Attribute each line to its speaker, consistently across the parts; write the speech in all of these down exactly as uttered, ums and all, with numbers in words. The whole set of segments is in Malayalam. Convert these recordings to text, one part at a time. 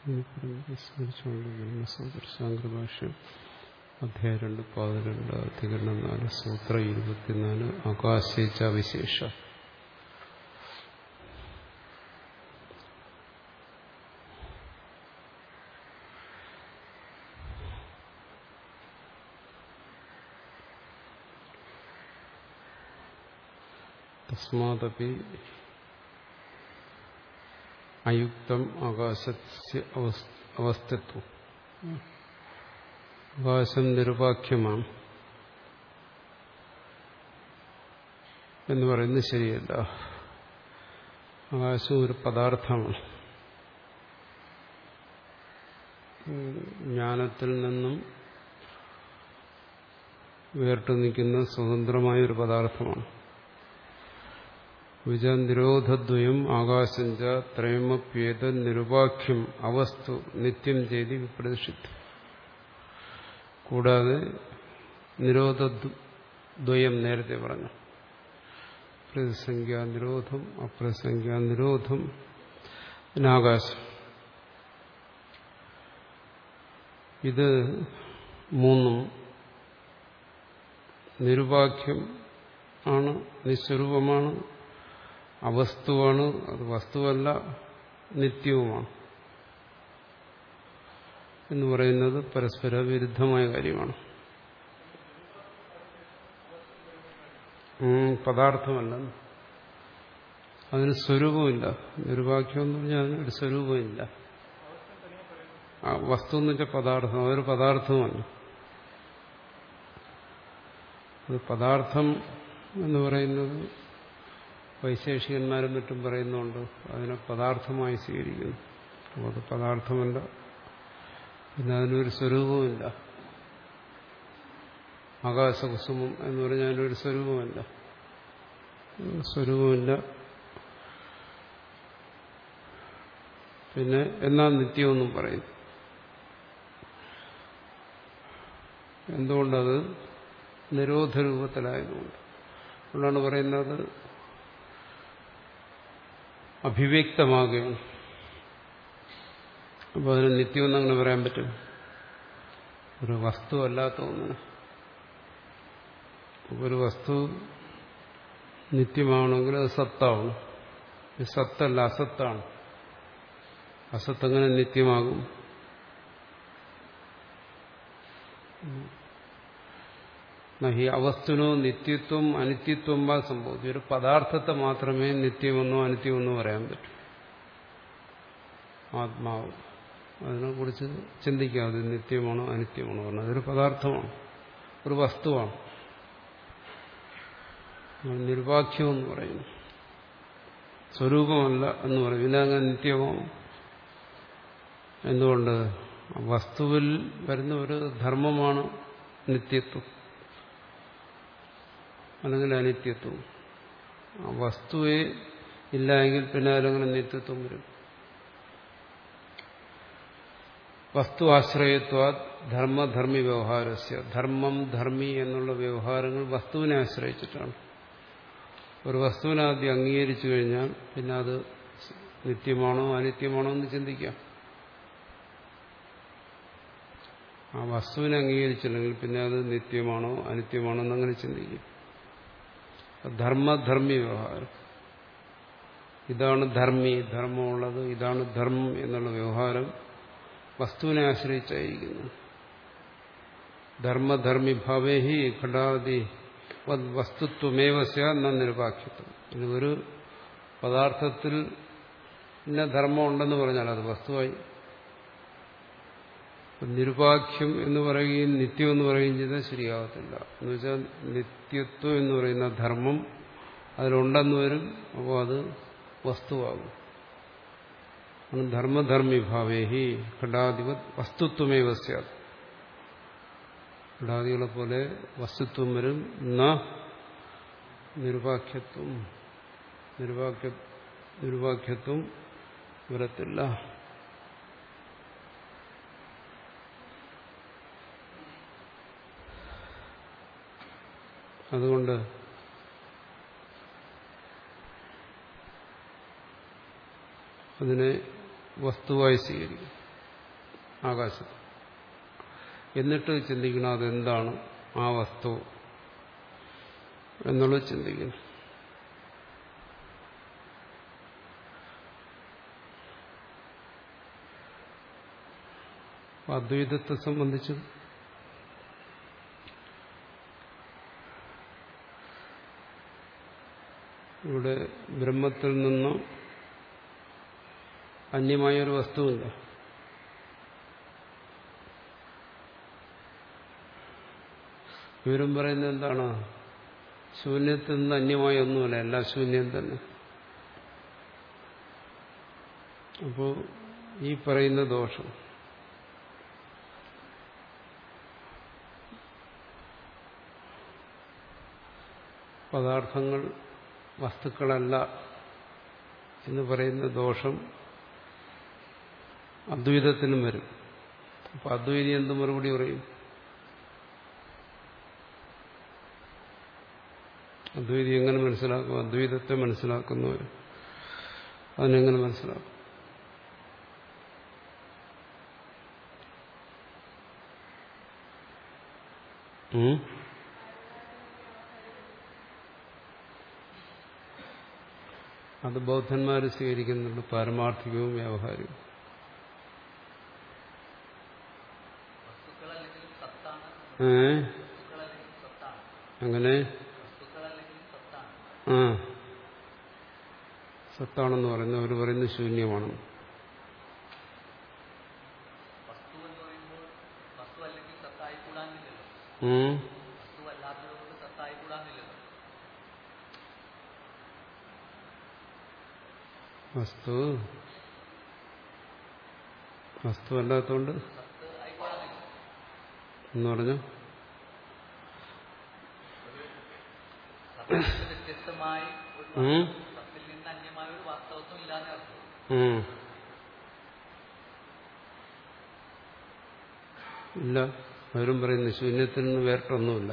Speaker 1: സ്മരിച്ചുകൊണ്ട് ബ്രഹ്മസൂത്രശാങ്കരഭാഷ്യം അധ്യായം രണ്ട് പതിനെണ്ട് അധികരണം നാല് സൂത്ര ഇരുപത്തിനാല് ആകാശേച്ച വിശേഷ. തസ്മാദപി അയുക്തം ആകാശസ്യ അവസ്ഥത്വം. ആകാശം നിരുപാഖ്യമാണ് എന്ന് പറയുന്നത് ശരിയല്ല. ആകാശം ഒരു പദാർത്ഥമാണ്. ജ്ഞാനത്തിൽ നിന്നും വേറിട്ട് നിൽക്കുന്ന സ്വതന്ത്രമായ ഒരു പദാർത്ഥമാണ്. വിജ നിരോധദ്വയം ആകാശഞ്ച ത്രയമപ്യേത നിരുപാഖ്യം അവസ്തു നിത്യം ചെയ്തി വിപ്രതിഷിദ്ധം. കൂടാതെ നിരോധദ്വയം നേരത്തെ പറഞ്ഞു. പ്രതിസംഖ്യാ നിരോധം, അപ്രസംഖ്യാ നിരോധം, ആകാശം. ഇത് മൂന്നും നിരുപാഖ്യം ആണ്, നിസ്വരൂപമാണ്, അവസ്തുവാണ്, അത് വസ്തുവല്ല, നിത്യവുമാണ് എന്ന് പറയുന്നത് പരസ്പര വിരുദ്ധമായ കാര്യമാണ്. പദാർത്ഥമല്ല, അതിന് സ്വരൂപമില്ല. നിരുപാഖ്യം എന്ന് പറഞ്ഞാൽ അതിനൊരു സ്വരൂപമില്ല. ആ വസ്തു എന്ന് വെച്ചാൽ പദാർത്ഥം, അതൊരു പദാർത്ഥവുമല്ല. അത് പദാർത്ഥം എന്ന് പറയുന്നത് വൈശേഷികന്മാരും മറ്റും പറയുന്നുണ്ട്, അതിനെ പദാർത്ഥമായി സ്വീകരിക്കുന്നു. അപ്പോൾ അത് പദാർത്ഥമല്ല, പിന്നെ അതിനൊരു സ്വരൂപവുമില്ല. ആകാശകുസുമം എന്ന് പറഞ്ഞാൽ അതിനൊരു സ്വരൂപമല്ല, സ്വരൂപമില്ല. പിന്നെ എന്നാൽ നിത്യമെന്നും പറയുന്നു. എന്തുകൊണ്ടത് നിരോധരൂപത്തിലായതുകൊണ്ട്. അതുകൊണ്ടാണ് പറയുന്നത് അഭിവ്യക്തമാകുകയാണ്. അപ്പോൾ അതിന് നിത്യമെന്ന് അങ്ങനെ പറയാൻ പറ്റും? ഒരു വസ്തു അല്ലാത്ത ഒന്നിന്. ഒരു വസ്തു നിത്യമാണെങ്കിൽ അത് സത്താവണം. ഇത് സത്തല്ല, അസത്താണ്. അസത്തെങ്ങനെ നിത്യമാകും? നഹി അവസ്ഥനോ നിത്യത്വം അനിത്യത്വം വാ സംഭവിച്ചു. ഒരു പദാർത്ഥത്തെ മാത്രമേ നിത്യമെന്നോ അനിത്യമെന്നോ പറയാൻ പറ്റൂ. ആത്മാവ്, അതിനെക്കുറിച്ച് ചിന്തിക്കാം. അത് നിത്യമാണോ അനിത്യമാണോ പറഞ്ഞാൽ അതൊരു പദാർത്ഥമാണ്, ഒരു വസ്തുവാണ്. നിരുപാഖ്യം എന്ന് പറയുന്നു. സ്വരൂപമല്ല എന്ന് പറയും. പിന്നെ അങ്ങനെ നിത്യമാവും. എന്തുകൊണ്ട്? വസ്തുവിൽ വരുന്ന ഒരു ധർമ്മമാണ് നിത്യത്വം അല്ലെങ്കിൽ അനിത്യത്വം. ആ വസ്തുവെ ഇല്ല എങ്കിൽ പിന്നെ അതിലങ്ങനെ നിത്യത്വം വരും. വസ്തു ആശ്രയത്വ ധർമ്മധർമ്മി വ്യവഹാരസ്യ. ധർമ്മം ധർമ്മി എന്നുള്ള വ്യവഹാരങ്ങൾ വസ്തുവിനെ ആശ്രയിച്ചിട്ടാണ്. ഒരു വസ്തുവിനെ ആദ്യം അംഗീകരിച്ചു കഴിഞ്ഞാൽ പിന്നെ അത് നിത്യമാണോ അനിത്യമാണോ എന്ന് ചിന്തിക്കാം. ആ വസ്തുവിനെ അംഗീകരിച്ചില്ലെങ്കിൽ പിന്നെ അത് നിത്യമാണോ അനിത്യമാണോ എന്നങ്ങനെ ചിന്തിക്കും. ധർമ്മധർമ്മി വ്യവഹാരം. ഇതാണ് ധർമ്മി, ധർമ്മമുള്ളത്, ഇതാണ് ധർമ്മം എന്നുള്ള വ്യവഹാരം വസ്തുവിനെ ആശ്രയിച്ചായിരിക്കുന്നു. ധർമ്മധർമ്മി ഭാവേഹി ഘടാദി വസ്തുത്വമേവ സ്യാത് ന നിരുപാഖ്യത്വം. ഇനി ഒരു പദാർത്ഥത്തിൽ ഇന്ന ധർമ്മം ഉണ്ടെന്ന് പറഞ്ഞാൽ അത് വസ്തുവായി. നിരുപാഖ്യം എന്ന് പറയുകയും നിത്യം എന്ന് പറയുകയും ചെയ്താൽ ശരിയാകത്തില്ല. എന്ന് വെച്ചാൽ നിത്യത്വം എന്ന് പറയുന്ന ധർമ്മം അതിലുണ്ടെന്ന് വരും, അപ്പോൾ അത് വസ്തുവാകും. ധർമ്മധർമ്മി ഭാവേഹി ഘടാധിപത് വസ്തുത്വമേവ സ്യാത്. ഘടാദികളെ പോലെ വസ്തുത്വം വരും. ന നിരുപാഖ്യത്വം, നിരുപാഖ്യ നിരുപാഖ്യത്വം വരത്തില്ല. അതുകൊണ്ട് അതിനെ വസ്തുവായി സ്വീകരിക്കും. ആകാശത്ത്. എന്നിട്ട് ചിന്തിക്കണം അതെന്താണ് ആ വസ്തു എന്നുള്ളത് ചിന്തിക്കണം. അദ്വൈതത്തെ സംബന്ധിച്ച് ഇവിടെ ബ്രഹ്മത്തിൽ നിന്ന് അന്യമായൊരു വസ്തുവില്ല. ഇവരും പറയുന്നത് എന്താണ്? ശൂന്യത്തിൽ നിന്ന് അന്യമായ ഒന്നുമല്ല, എല്ലാ ശൂന്യം തന്നെ. അപ്പോൾ ഈ പറയുന്ന ദോഷം പദാർത്ഥങ്ങൾ വസ്തുക്കളല്ല എന്ന് പറയുന്ന ദോഷം അദ്വൈതത്തിനും വരും. അപ്പൊ അദ്വൈതി എന്ത് മറുപടി പറയും? അദ്വൈതി എങ്ങനെ മനസ്സിലാക്കും? അദ്വൈതത്തെ മനസ്സിലാക്കുന്നവർ അതിനെങ്ങനെ മനസ്സിലാക്കും? അത് ബൗദ്ധന്മാർ സ്വീകരിക്കുന്നുണ്ട്, പാരമാർത്ഥികവും വ്യാവഹാരികവും. ഏ അങ്ങനെ ആ സത്താണെന്ന് പറയുന്നത് അവർ പറയുന്നത് ശൂന്യമാണെന്ന്. വസ്തു വസ്തു അല്ലാത്തോണ്ട് എന്ന് പറഞ്ഞു. ഇല്ല, അവരും പറയുന്നു ശൂന്യത്തിൽ നിന്ന് വേറിട്ടൊന്നുമില്ല.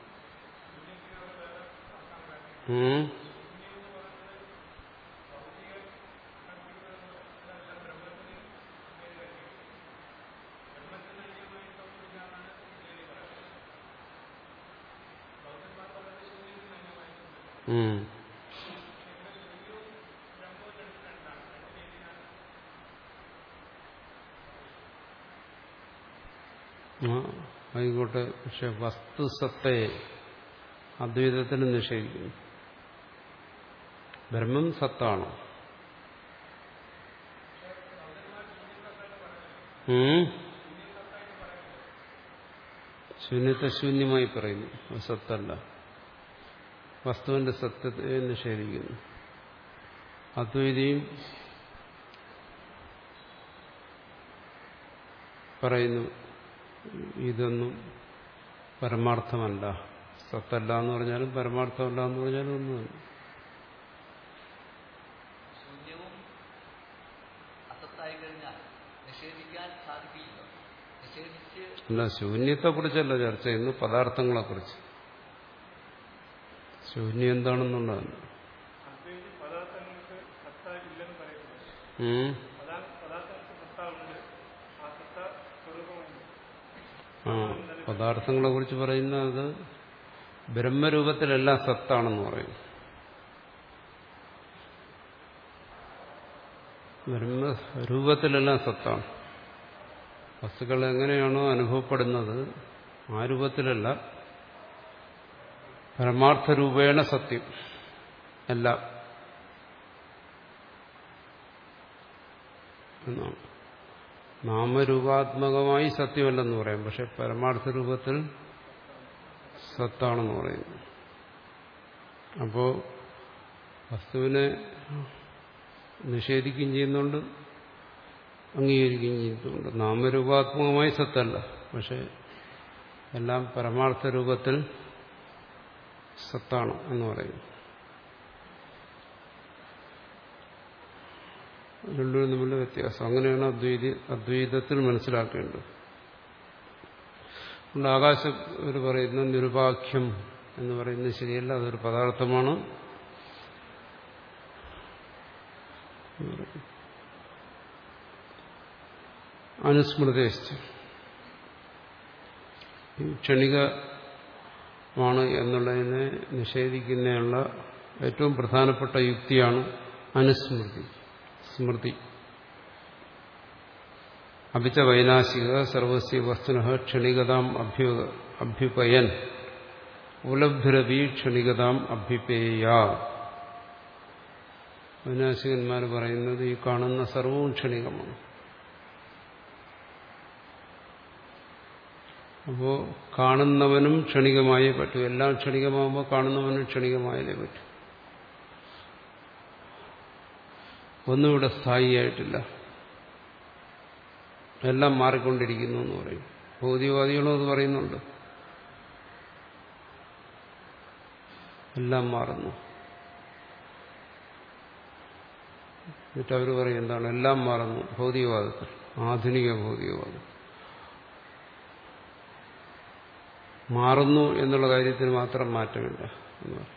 Speaker 1: ആയിക്കോട്ടെ, പക്ഷെ വസ്തുസത്തയെ അദ്വൈതത്തിന് നിഷേധിക്കുന്നു. ബ്രഹ്മം സത്താണ്. ശൂന്യത്തെ ശൂന്യമായി പറയുന്നു, അത് സത്തല്ല. വസ്തുവിന്റെ സത്യത്തെ നിഷേധിക്കുന്നു. അദ്വൈതിയും പറയുന്നു ഇതൊന്നും പരമാർത്ഥമല്ല, സത്തല്ല എന്ന് പറഞ്ഞാലും പരമാർത്ഥമല്ല എന്ന് പറഞ്ഞാലും ഒന്നുമല്ല. അല്ല, ശൂന്യത്തെ കുറിച്ചല്ല ചർച്ച ചെയ്യുന്നു, പദാർത്ഥങ്ങളെ കുറിച്ച്. ശൂന്യം എന്താണെന്നുള്ളതാണ്. ആ പദാർത്ഥങ്ങളെ കുറിച്ച് പറയുന്നത് ബ്രഹ്മരൂപത്തിലെല്ലാം സത്താണെന്ന് പറയും. ബ്രഹ്മരൂപത്തിലെല്ലാം സത്താണ്. വസ്തുക്കൾ എങ്ങനെയാണോ അനുഭവപ്പെടുന്നത് ആ രൂപത്തിലല്ല, പരമാർത്ഥ രൂപേണ സത്യം എല്ലാം എന്നാണ്. നാമരൂപാത്മകമായി സത്യമല്ലെന്ന് പറയാം, പക്ഷെ പരമാർത്ഥ രൂപത്തിൽ സത്താണെന്ന് പറയുന്നു. അപ്പോ വസ്തുവിനെ നിഷേധിക്കുകയും ചെയ്യുന്നുണ്ട്, അംഗീകരിക്കുകയും ചെയ്യുന്നുണ്ട്. നാമരൂപാത്മകമായി സത്തല്ല, പക്ഷെ എല്ലാം പരമാർത്ഥ രൂപത്തിൽ സത്താണ് എന്ന് പറയുന്നു. രണ്ടും തമ്മിലുള്ള വ്യത്യാസം അങ്ങനെയാണ് അദ്വൈതി അദ്വൈതത്തിൽ മനസ്സിലാക്കേണ്ടത്. അതുകൊണ്ട് ആകാശം അവർ പറയുന്ന നിരുപാഖ്യം എന്ന് പറയുന്നത് ശരിയല്ല, അതൊരു പദാർത്ഥമാണ്. അനുസ്മൃതിശ്ച ക്ഷണികമാണ് എന്നുള്ളതിനെ നിഷേധിക്കുന്നതിനുള്ള ഏറ്റവും പ്രധാനപ്പെട്ട യുക്തിയാണ് അനുസ്മൃതി, സ്മൃതി. അഭിച്ച വൈനാശിക സർവസ്യ വസ്തുനഃ ക്ഷണികതാം അഭ്യു അഭ്യുപയൻ ഉപലബ്ധുരവി ക്ഷണികതാം അഭ്യുപേയ. വൈനാശികന്മാർ പറയുന്നത് ഈ കാണുന്ന സർവവും ക്ഷണികമാണ്. അപ്പോൾ കാണുന്നവനും ക്ഷണികമായേ പറ്റൂ. എല്ലാം ക്ഷണികമാകുമ്പോൾ കാണുന്നവനും ക്ഷണികമായാലേ പറ്റൂ. ഒന്നും ഇവിടെ സ്ഥായിയായിട്ടില്ല, എല്ലാം മാറിക്കൊണ്ടിരിക്കുന്നു എന്ന് പറയും. ഭൗതികവാദികളും അത് പറയുന്നുണ്ട്, എല്ലാം മാറുന്നു. എന്നിട്ട് അവർ പറയും എന്താണ് എല്ലാം മാറുന്നു ഭൗതികവാദത്തിൽ, ആധുനിക ഭൗതികവാദം. മാറുന്നു എന്നുള്ള കാര്യത്തിന് മാത്രം മാറ്റമില്ല എന്ന് പറയും.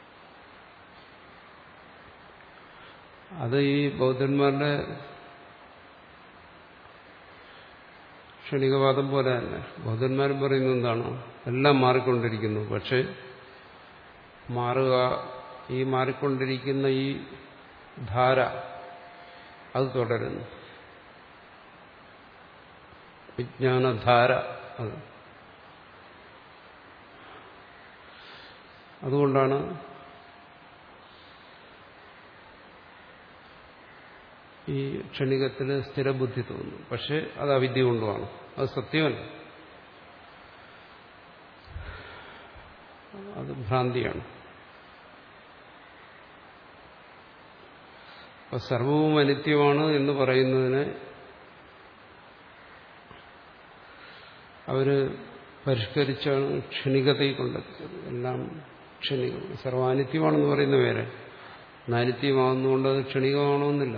Speaker 1: അത് ഈ ബൗദ്ധന്മാരുടെ ക്ഷണികവാദം പോലെ തന്നെ. ബൗദ്ധന്മാരും പറയുന്നത് എന്താണ്, എല്ലാം മാറിക്കൊണ്ടിരിക്കുന്നു, പക്ഷെ മാറുക, ഈ മാറിക്കൊണ്ടിരിക്കുന്ന ഈ ധാര അത് തുടരുന്നു, വിജ്ഞാനധാര അത്. അതുകൊണ്ടാണ് ഈ ക്ഷണികത്തിൽ സ്ഥിരബുദ്ധി തോന്നുന്നു. പക്ഷെ അത് അവിദ്യ കൊണ്ടുമാണ്, അത് സത്യമല്ല, അത് ഭ്രാന്തിയാണ്. അപ്പൊ സർവവും അനിത്യമാണ് എന്ന് പറയുന്നതിനെ അവര് പരിഷ്കരിച്ചാണ് ക്ഷണികതയെ കൊണ്ടെത്തിച്ചത്. എല്ലാം ക്ഷണികം, സർവാനിത്യമാണെന്ന് പറയുന്ന വേറെ, അനിത്യമാകുന്നതുകൊണ്ട് അത് ക്ഷണികമാണോന്നില്ല.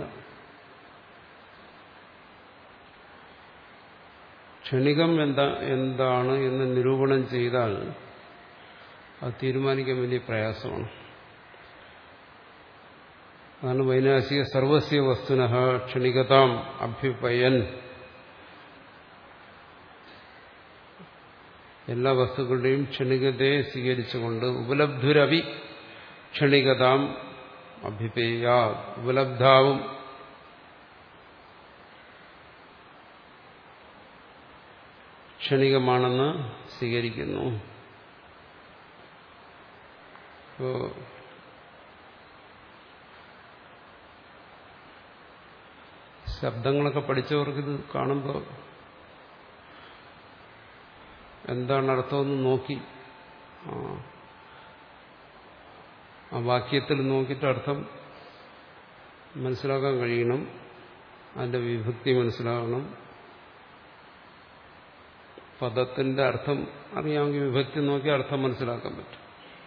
Speaker 1: ക്ഷണികം എന്താ എന്താണ് എന്ന് നിരൂപണം ചെയ്താൽ അത് തീരുമാനിക്കാൻ വലിയ പ്രയാസമാണ്. അതാണ് വൈനാശിക സർവസ്യ വസ്തുനഃ ക്ഷണികതാം അഭ്യുപയൻ. എല്ലാ വസ്തുക്കളുടെയും ക്ഷണികതയെ സ്വീകരിച്ചുകൊണ്ട് ഉപലബ്ധുരവി ക്ഷണികതാം അഭ്യുപേയ, ഉപലബ്ധാവും ക്ഷണികമാണെന്ന് സ്വീകരിക്കുന്നു. ഇപ്പോ ശബ്ദങ്ങളൊക്കെ പഠിച്ചവർക്കിത് കാണുമ്പോൾ എന്താണ് അർത്ഥമെന്ന് നോക്കി ആ വാക്യത്തിൽ നോക്കിയിട്ട് അർത്ഥം മനസ്സിലാക്കാൻ കഴിയണം, അതിന്റെ വിഭക്തി മനസ്സിലാകണം. പദത്തിന്റെ അർത്ഥം അറിയാമെങ്കിൽ വിഭക്തി നോക്കി അർത്ഥം മനസ്സിലാക്കാൻ പറ്റും.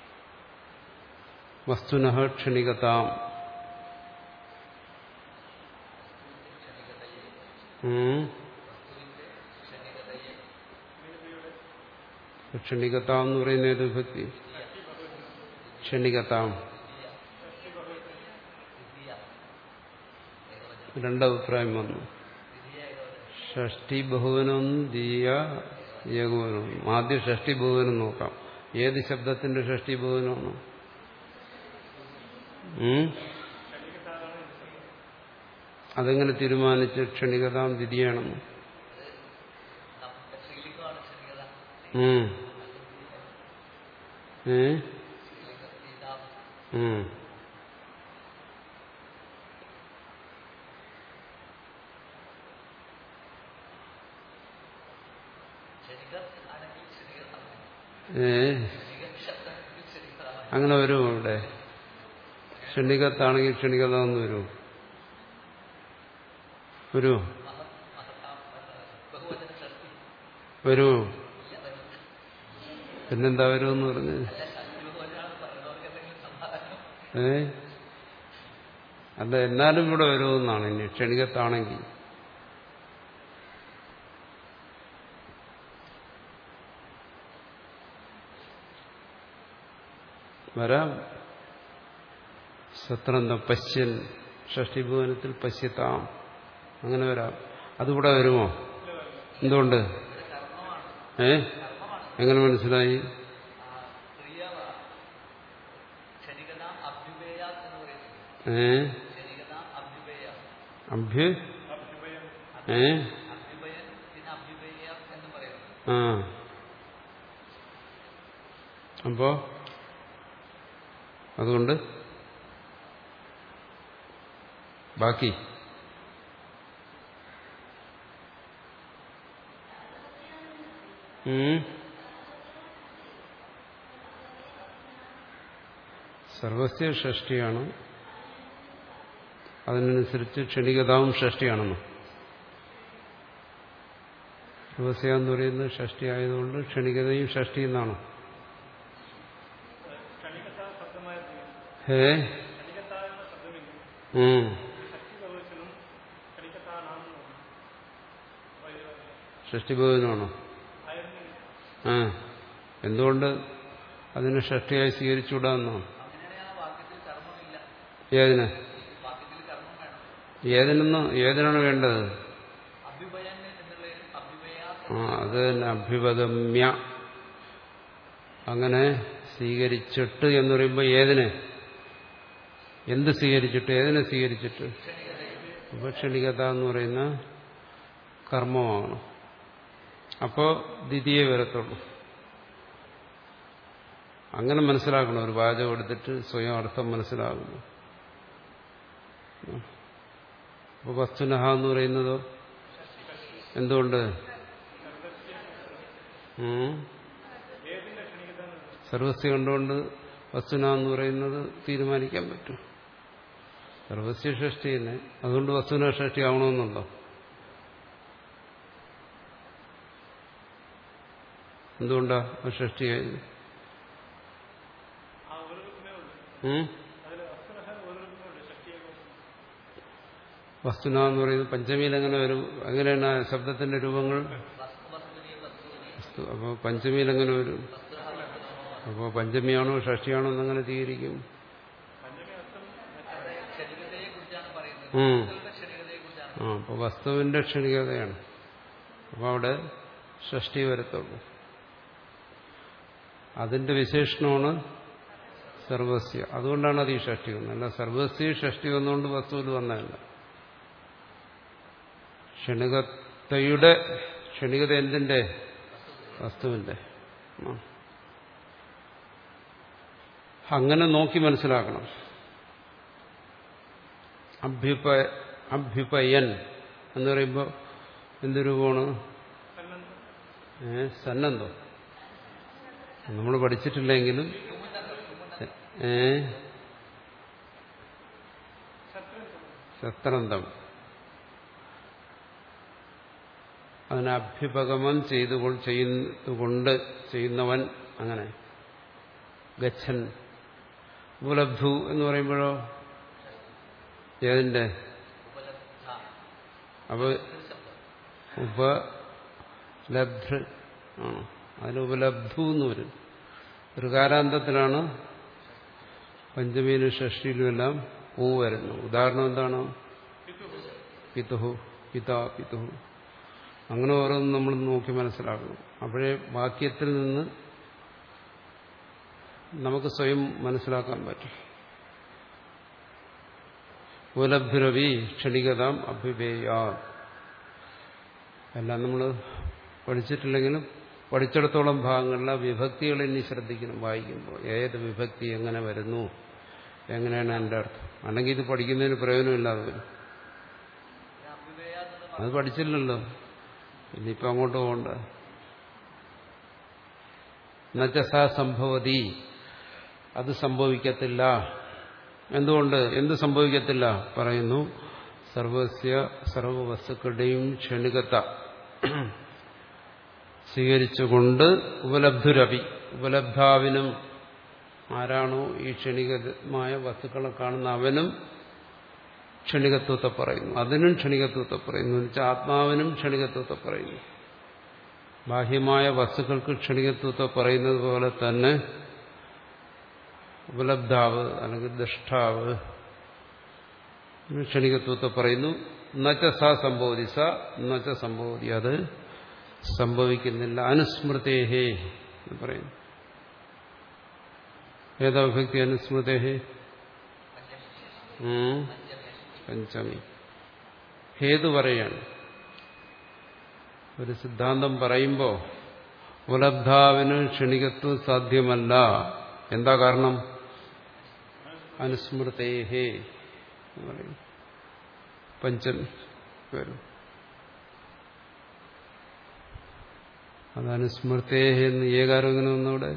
Speaker 1: വസ്തുനഃ ക്ഷണികതാം, ക്ഷണികതാം എന്ന് പറയുന്ന ഏത് വിഭക്തി? ക്ഷണികതാം. രണ്ടഭിപ്രായം വന്നു, ഷഷ്ടി ബഹുവനം ദ്വിയ ഏകോപനം. ആദ്യം ഷഷ്ടി ബഹുവനം നോക്കാം. ഏത് ശബ്ദത്തിന്റെ ഷഷ്ടി ബഹുവനമാണ്? അതെങ്ങനെ തീരുമാനിച്ച് ക്ഷണികതാം ദ്വിതീയാണെന്ന്? ഏ ഏ അങ്ങനെ വരുമോ? ഇവിടെ ക്ഷണികത്താണെങ്കിൽ ക്ഷണികത എന്ന് വരുമോ? വരുമോ? വരുമോ? പിന്നെന്താ വരുമെന്ന് പറഞ്ഞ്? ഏ അല്ല, എന്നാലും ഇവിടെ വരുമെന്നാണ്. ഇനി ക്ഷണികത്താണെങ്കിൽ വരാം. സത്രന്ത പശ്യൻ, ഷഷ്ടിഭുവനത്തിൽ പശ്യത്താം, അങ്ങനെ വരാം. അതിവിടെ വരുമോ? എന്തുകൊണ്ട്? ഏ എങ്ങനെ മനസ്സിലായി? ഏ അഭ്യ ഏ ആ അപ്പോ അതുകൊണ്ട് ബാക്കി സർവസ്യ ഷഷ്ടിയാണ്. അതിനനുസരിച്ച് ക്ഷണികതാവും ഷഷ്ടിയാണെന്ന്. സർവസ്യ എന്ന് പറയുന്നത് ഷഷ്ടി ആയതുകൊണ്ട് ക്ഷണികതയും ഷഷ്ടി എന്നാണ്. ഹേ ഷഷ്ടിബോധനാണോ? ആ എന്തുകൊണ്ട് അതിന് ഷഷ്ടിയായി സ്വീകരിച്ചുകൂടാന്നാണ്. ഏതിന് ഏതിനൊന്ന് ഏതിനാണ് വേണ്ടത്? ആ അത് തന്നെ അഭ്യുപഗമ്യ. അങ്ങനെ സ്വീകരിച്ചിട്ട് എന്ന് പറയുമ്പോൾ ഏതിന് എന്ത് സ്വീകരിച്ചിട്ട് ഏതിനെ സ്വീകരിച്ചിട്ട്? ഉപക്ഷണികത എന്ന് പറയുന്ന കർമ്മമാണ്. അപ്പോ ദ്വിതീയ വരത്തുള്ളൂ. അങ്ങനെ മനസ്സിലാക്കണം. ഒരു വാചകം എടുത്തിട്ട് സ്വയം അർത്ഥം മനസ്സിലാകുന്നു. അപ്പൊ വസ്തുനഹ എന്ന് പറയുന്നതോ എന്തുകൊണ്ട്? സർവസ്യ കണ്ടുകൊണ്ട് വസ്തുന എന്ന് പറയുന്നത് തീരുമാനിക്കാൻ പറ്റും. സർവസ്യ ഷഷ്ടി തന്നെ. അതുകൊണ്ട് വസ്തുന ഷഷ്ടി ആവണമെന്നുണ്ടോ? എന്തുകൊണ്ടാ ഷഷ്ടിയായത്? വസ്തുന എന്ന് പറയുന്നത് പഞ്ചമിയിൽ എങ്ങനെ വരും? എങ്ങനെയാണ് ശബ്ദത്തിന്റെ രൂപങ്ങൾ? അപ്പോൾ പഞ്ചമിയിൽ എങ്ങനെ വരും? അപ്പോൾ പഞ്ചമിയാണോ ഷഷ്ടിയാണോ എന്നങ്ങനെ തീകരിക്കും? ആ അപ്പൊ വസ്തുവിന്റെ ക്ഷണികതയാണ്. അപ്പൊ അവിടെ ഷഷ്ടി വരത്തുള്ളൂ. അതിന്റെ വിശേഷണമാണ് സർവസ്യ. അതുകൊണ്ടാണ് അത് ഈ ഷഷ്ടി വന്നത്. അല്ല സർവസ്യ ഷഷ്ടി വന്നുകൊണ്ട് വസ്തുവിൽ വന്നതല്ല. ക്ഷണികതയുടെ ക്ഷണികത എന്തിന്റെ? വസ്തുവിന്റെ. അങ്ങനെ നോക്കി മനസ്സിലാക്കണം. അഭ്യുപ അഭ്യുപയൻ എന്ന് പറയുമ്പോൾ എന്ത് രൂപമാണ്? ഏ സന്നദ്ധം. നമ്മൾ പഠിച്ചിട്ടില്ലെങ്കിലും ഏ ശത്രന്തം. അതിനെ അഭ്യുപഗമം ചെയ്തുകൊണ്ട് ചെയ്യുന്നതുകൊണ്ട് ചെയ്യുന്നവൻ. അങ്ങനെ ഗച്ഛൻ. ഉപലബ്ധു എന്ന് പറയുമ്പോഴോ ഏതിന്റെ? അപ്പൊ ഉപലബ്ധ ആണ്. അതിന് ഉപലബ്ധു എന്ന് വരും. ഒരു കാരാന്തത്തിലാണ് പഞ്ചമിയിലും ഷഷ്ടിയിലുമെല്ലാം പൂ വരുന്നു. ഉദാഹരണം എന്താണ്? പിതുഹു, പിതാ, പിതുഹു. അങ്ങനെ ഓരോന്നും നമ്മൾ നോക്കി മനസ്സിലാക്കണം. അപ്പോഴേ വാക്യത്തിൽ നിന്ന് നമുക്ക് സ്വയം മനസ്സിലാക്കാൻ പറ്റും. ഉപലബ്ധുരവി ക്ഷണികതാം അഭ്യുപേയാ. എല്ലാം നമ്മൾ പഠിച്ചിട്ടില്ലെങ്കിലും പഠിച്ചിടത്തോളം ഭാഗങ്ങളിലെ വിഭക്തികൾ ഇനി ശ്രദ്ധിക്കണം വായിക്കുമ്പോൾ. ഏത് വിഭക്തി എങ്ങനെ വരുന്നു, എങ്ങനെയാണ് എൻ്റെ അർത്ഥം. അല്ലെങ്കിൽ ഇത് പഠിക്കുന്നതിന് പ്രയോജനമില്ലാതെ വരും. അത് പഠിച്ചില്ലല്ലോ, ഇനിയിപ്പോൾ അങ്ങോട്ട് പോകണ്ട. എന്നുവെച്ചാൽ സ സംഭവതി, അത് സംഭവിക്കത്തില്ല. എന്തുകൊണ്ട്? എന്ത് സംഭവിക്കത്തില്ല? പറയുന്നു സർവസ്യ സർവവസ്തുക്കളുടെയും ക്ഷണികത സ്വീകരിച്ചുകൊണ്ട് ഉപലബ്ധുരവി, ഉപലബ്ധാവിനും, ആരാണോ ഈ ക്ഷണികമായ വസ്തുക്കളെ കാണുന്ന അവനും ക്ഷണികത്വത്തെ പറയുന്നു. അതിനും ക്ഷണികത്വത്തെ പറയുന്നു. എന്ന് വെച്ചാൽ ആത്മാവിനും ക്ഷണികത്വത്തെ പറയുന്നു. ബാഹ്യമായ വസ്തുക്കൾക്ക് ക്ഷണികത്വത്തെ പറയുന്നത് പോലെ തന്നെ ഉപലബ്ധാവ് അല്ലെങ്കിൽ ദൃഷ്ടാവ് ക്ഷണികത്വത്തെ പറയുന്നു. എന്നുവെച്ച സ സംബോധി, സ എന്നുവെച്ച സംബോധി, അത് സംഭവിക്കുന്നില്ല. അനുസ്മൃതേഹേ എന്ന് പറയുന്നു. ഏതാ വിഭക്തി? അനുസ്മൃതേഹേ പഞ്ചമി. ഹേതു പറയാണ്. ഒരു സിദ്ധാന്തം പറയുമ്പോൾ ഉപലബ്ധാവിന് ക്ഷണികത്വം സാധ്യമല്ല. എന്താ കാരണം? അനുസ്മൃതേഹേ എന്ന് പറയും. പഞ്ചമി വരും. അത് അനുസ്മൃതേഹേ എന്ന് ഏകാരം എങ്ങനെ വന്നവിടെ?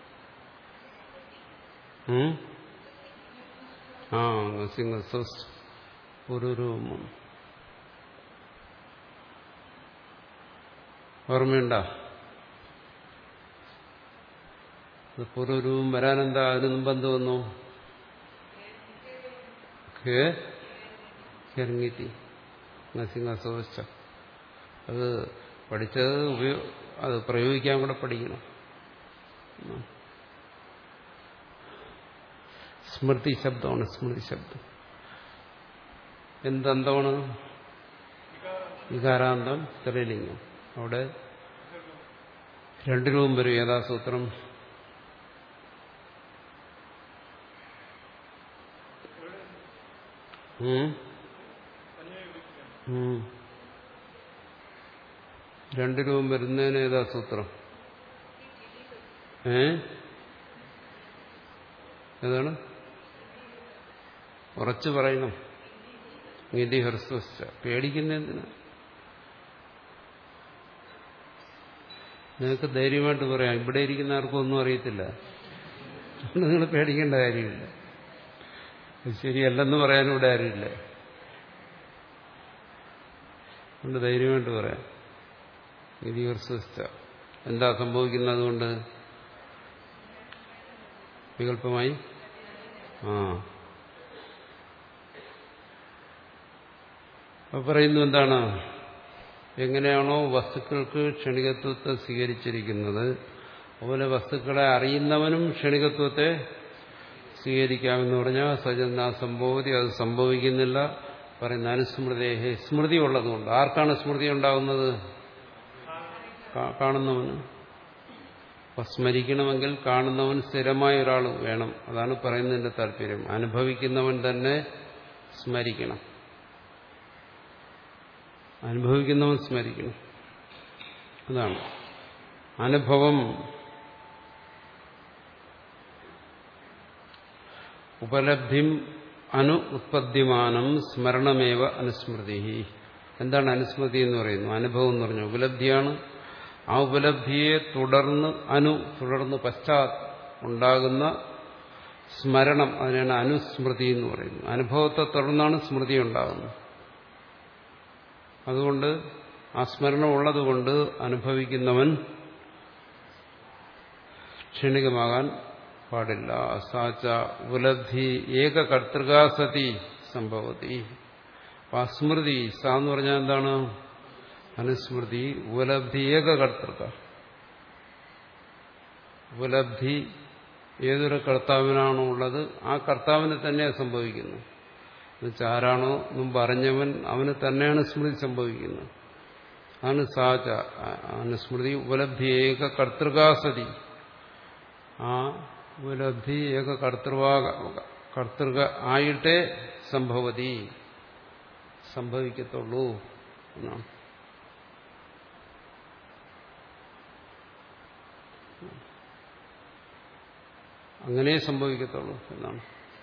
Speaker 1: ആ പുരുരൂപം ഓർമ്മയുണ്ടോ? പുരുരൂപം വരാനെന്താ? അതിന് മുമ്പ് എന്ത് വന്നു? ഹിർങ്ങിത്തി നസിംഹസോച്ച. അത് പഠിച്ചത് ഉപയോഗ അത് പ്രയോഗിക്കാൻ കൂടെ പഠിക്കണം. സ്മൃതി ശബ്ദമാണ്. സ്മൃതി ശബ്ദം എന്തന്തമാണ്? വികാരാന്തം സ്ത്രീലിംഗം. അവിടെ രണ്ടു രൂപം വരും. ഏതാ സൂത്രം? രണ്ടു രൂപം വരുന്നതിന് ഏതാ സൂത്രം? ഏ ഏതാണ്? ഉറച്ചു പറയണം. നിധി ഹ്രസ്വസ്ഥ. പേടിക്കുന്ന എന്തിനാ? നിങ്ങൾക്ക് ധൈര്യമായിട്ട് പറയാം. ഇവിടെ ഇരിക്കുന്ന ആർക്കും ഒന്നും അറിയത്തില്ല. നിങ്ങൾ പേടിക്കേണ്ട കാര്യമില്ല. ശരിയല്ലെന്ന് പറയാനും ഇവിടെ ആരുമില്ല. അതുകൊണ്ട് ധൈര്യമായിട്ട് പറയാം. നിധി ഹ്രസ്വസ്ഥ. എന്താ സംഭവിക്കുന്നത്? അതുകൊണ്ട് വികല്പമായി ആ അപ്പൊ പറയുന്നു എന്താണ്? എങ്ങനെയാണോ വസ്തുക്കൾക്ക് ക്ഷണികത്വത്തെ സ്വീകരിച്ചിരിക്കുന്നത്, അതുപോലെ വസ്തുക്കളെ അറിയുന്നവനും ക്ഷണികത്വത്തെ സ്വീകരിക്കാമെന്ന് പറഞ്ഞാൽ സജന സംഭവതി അത് സംഭവിക്കുന്നില്ല. പറയുന്ന അനുസ്മൃതേഹേ സ്മൃതി ഉള്ളതുകൊണ്ട്. ആർക്കാണ് സ്മൃതി ഉണ്ടാകുന്നത്? കാണുന്നവന്. സ്മരിക്കണമെങ്കിൽ കാണുന്നവൻ സ്ഥിരമായ ഒരാൾ വേണം. അതാണ് പറയുന്നതിന്റെ താല്പര്യം. അനുഭവിക്കുന്നവൻ തന്നെ സ്മരിക്കണം. അനുഭവിക്കുന്നവൻ സ്മരിക്കണം. അതാണ് അനുഭവം. ഉപലബ്ധിം അനു ഉത്പദ്യമാനം സ്മരണമേവ അനുസ്മൃതി. എന്താണ് അനുസ്മൃതി എന്ന് പറയുന്നു? അനുഭവം എന്ന് പറഞ്ഞു ഉപലബ്ധിയാണ്. ആ ഉപലബ്ധിയെ തുടർന്ന് അനു തുടർന്ന് പശ്ചാത് ഉണ്ടാകുന്ന സ്മരണം, അതിനാണ് അനുസ്മൃതി എന്ന് പറയുന്നത്. അനുഭവത്തെ തുടർന്നാണ് സ്മൃതി ഉണ്ടാകുന്നത്. അതുകൊണ്ട് ആ സ്മരണം ഉള്ളതുകൊണ്ട് അനുഭവിക്കുന്നവൻ ക്ഷണികമാകാൻ പാടില്ല. സാച്ച ഉപലബ്ധി ഏകകർത്തൃകാസതി സംഭവതി. സ്മൃതി സ എന്ന് പറഞ്ഞാൽ എന്താണ്? അനുസ്മൃതി. ഉപലബ്ധി ഏകകർത്തൃക. ഉപലബ്ധി ഏതൊരു കർത്താവിനാണോ ഉള്ളത് ആ കർത്താവിന് തന്നെ സംഭവിക്കുന്നു. എന്നുവെച്ചാൽ ആരാണോ മുമ്പ് അറിഞ്ഞവൻ അവന് തന്നെയാണ് സ്മൃതി സംഭവിക്കുന്നത്. ആണ് സാച അനുസ്മൃതി. ഉപലബ്ധി ഏക കർത്തൃകാസതി. ആ ഉപലബ്ധി ഏക കർത്തൃവാ കർത്തൃക ആയിട്ടേ സംഭവതി സംഭവിക്കത്തുള്ളൂ എന്നാണ്. അങ്ങനെ സംഭവിക്കത്തുള്ളൂ എന്നാണ്.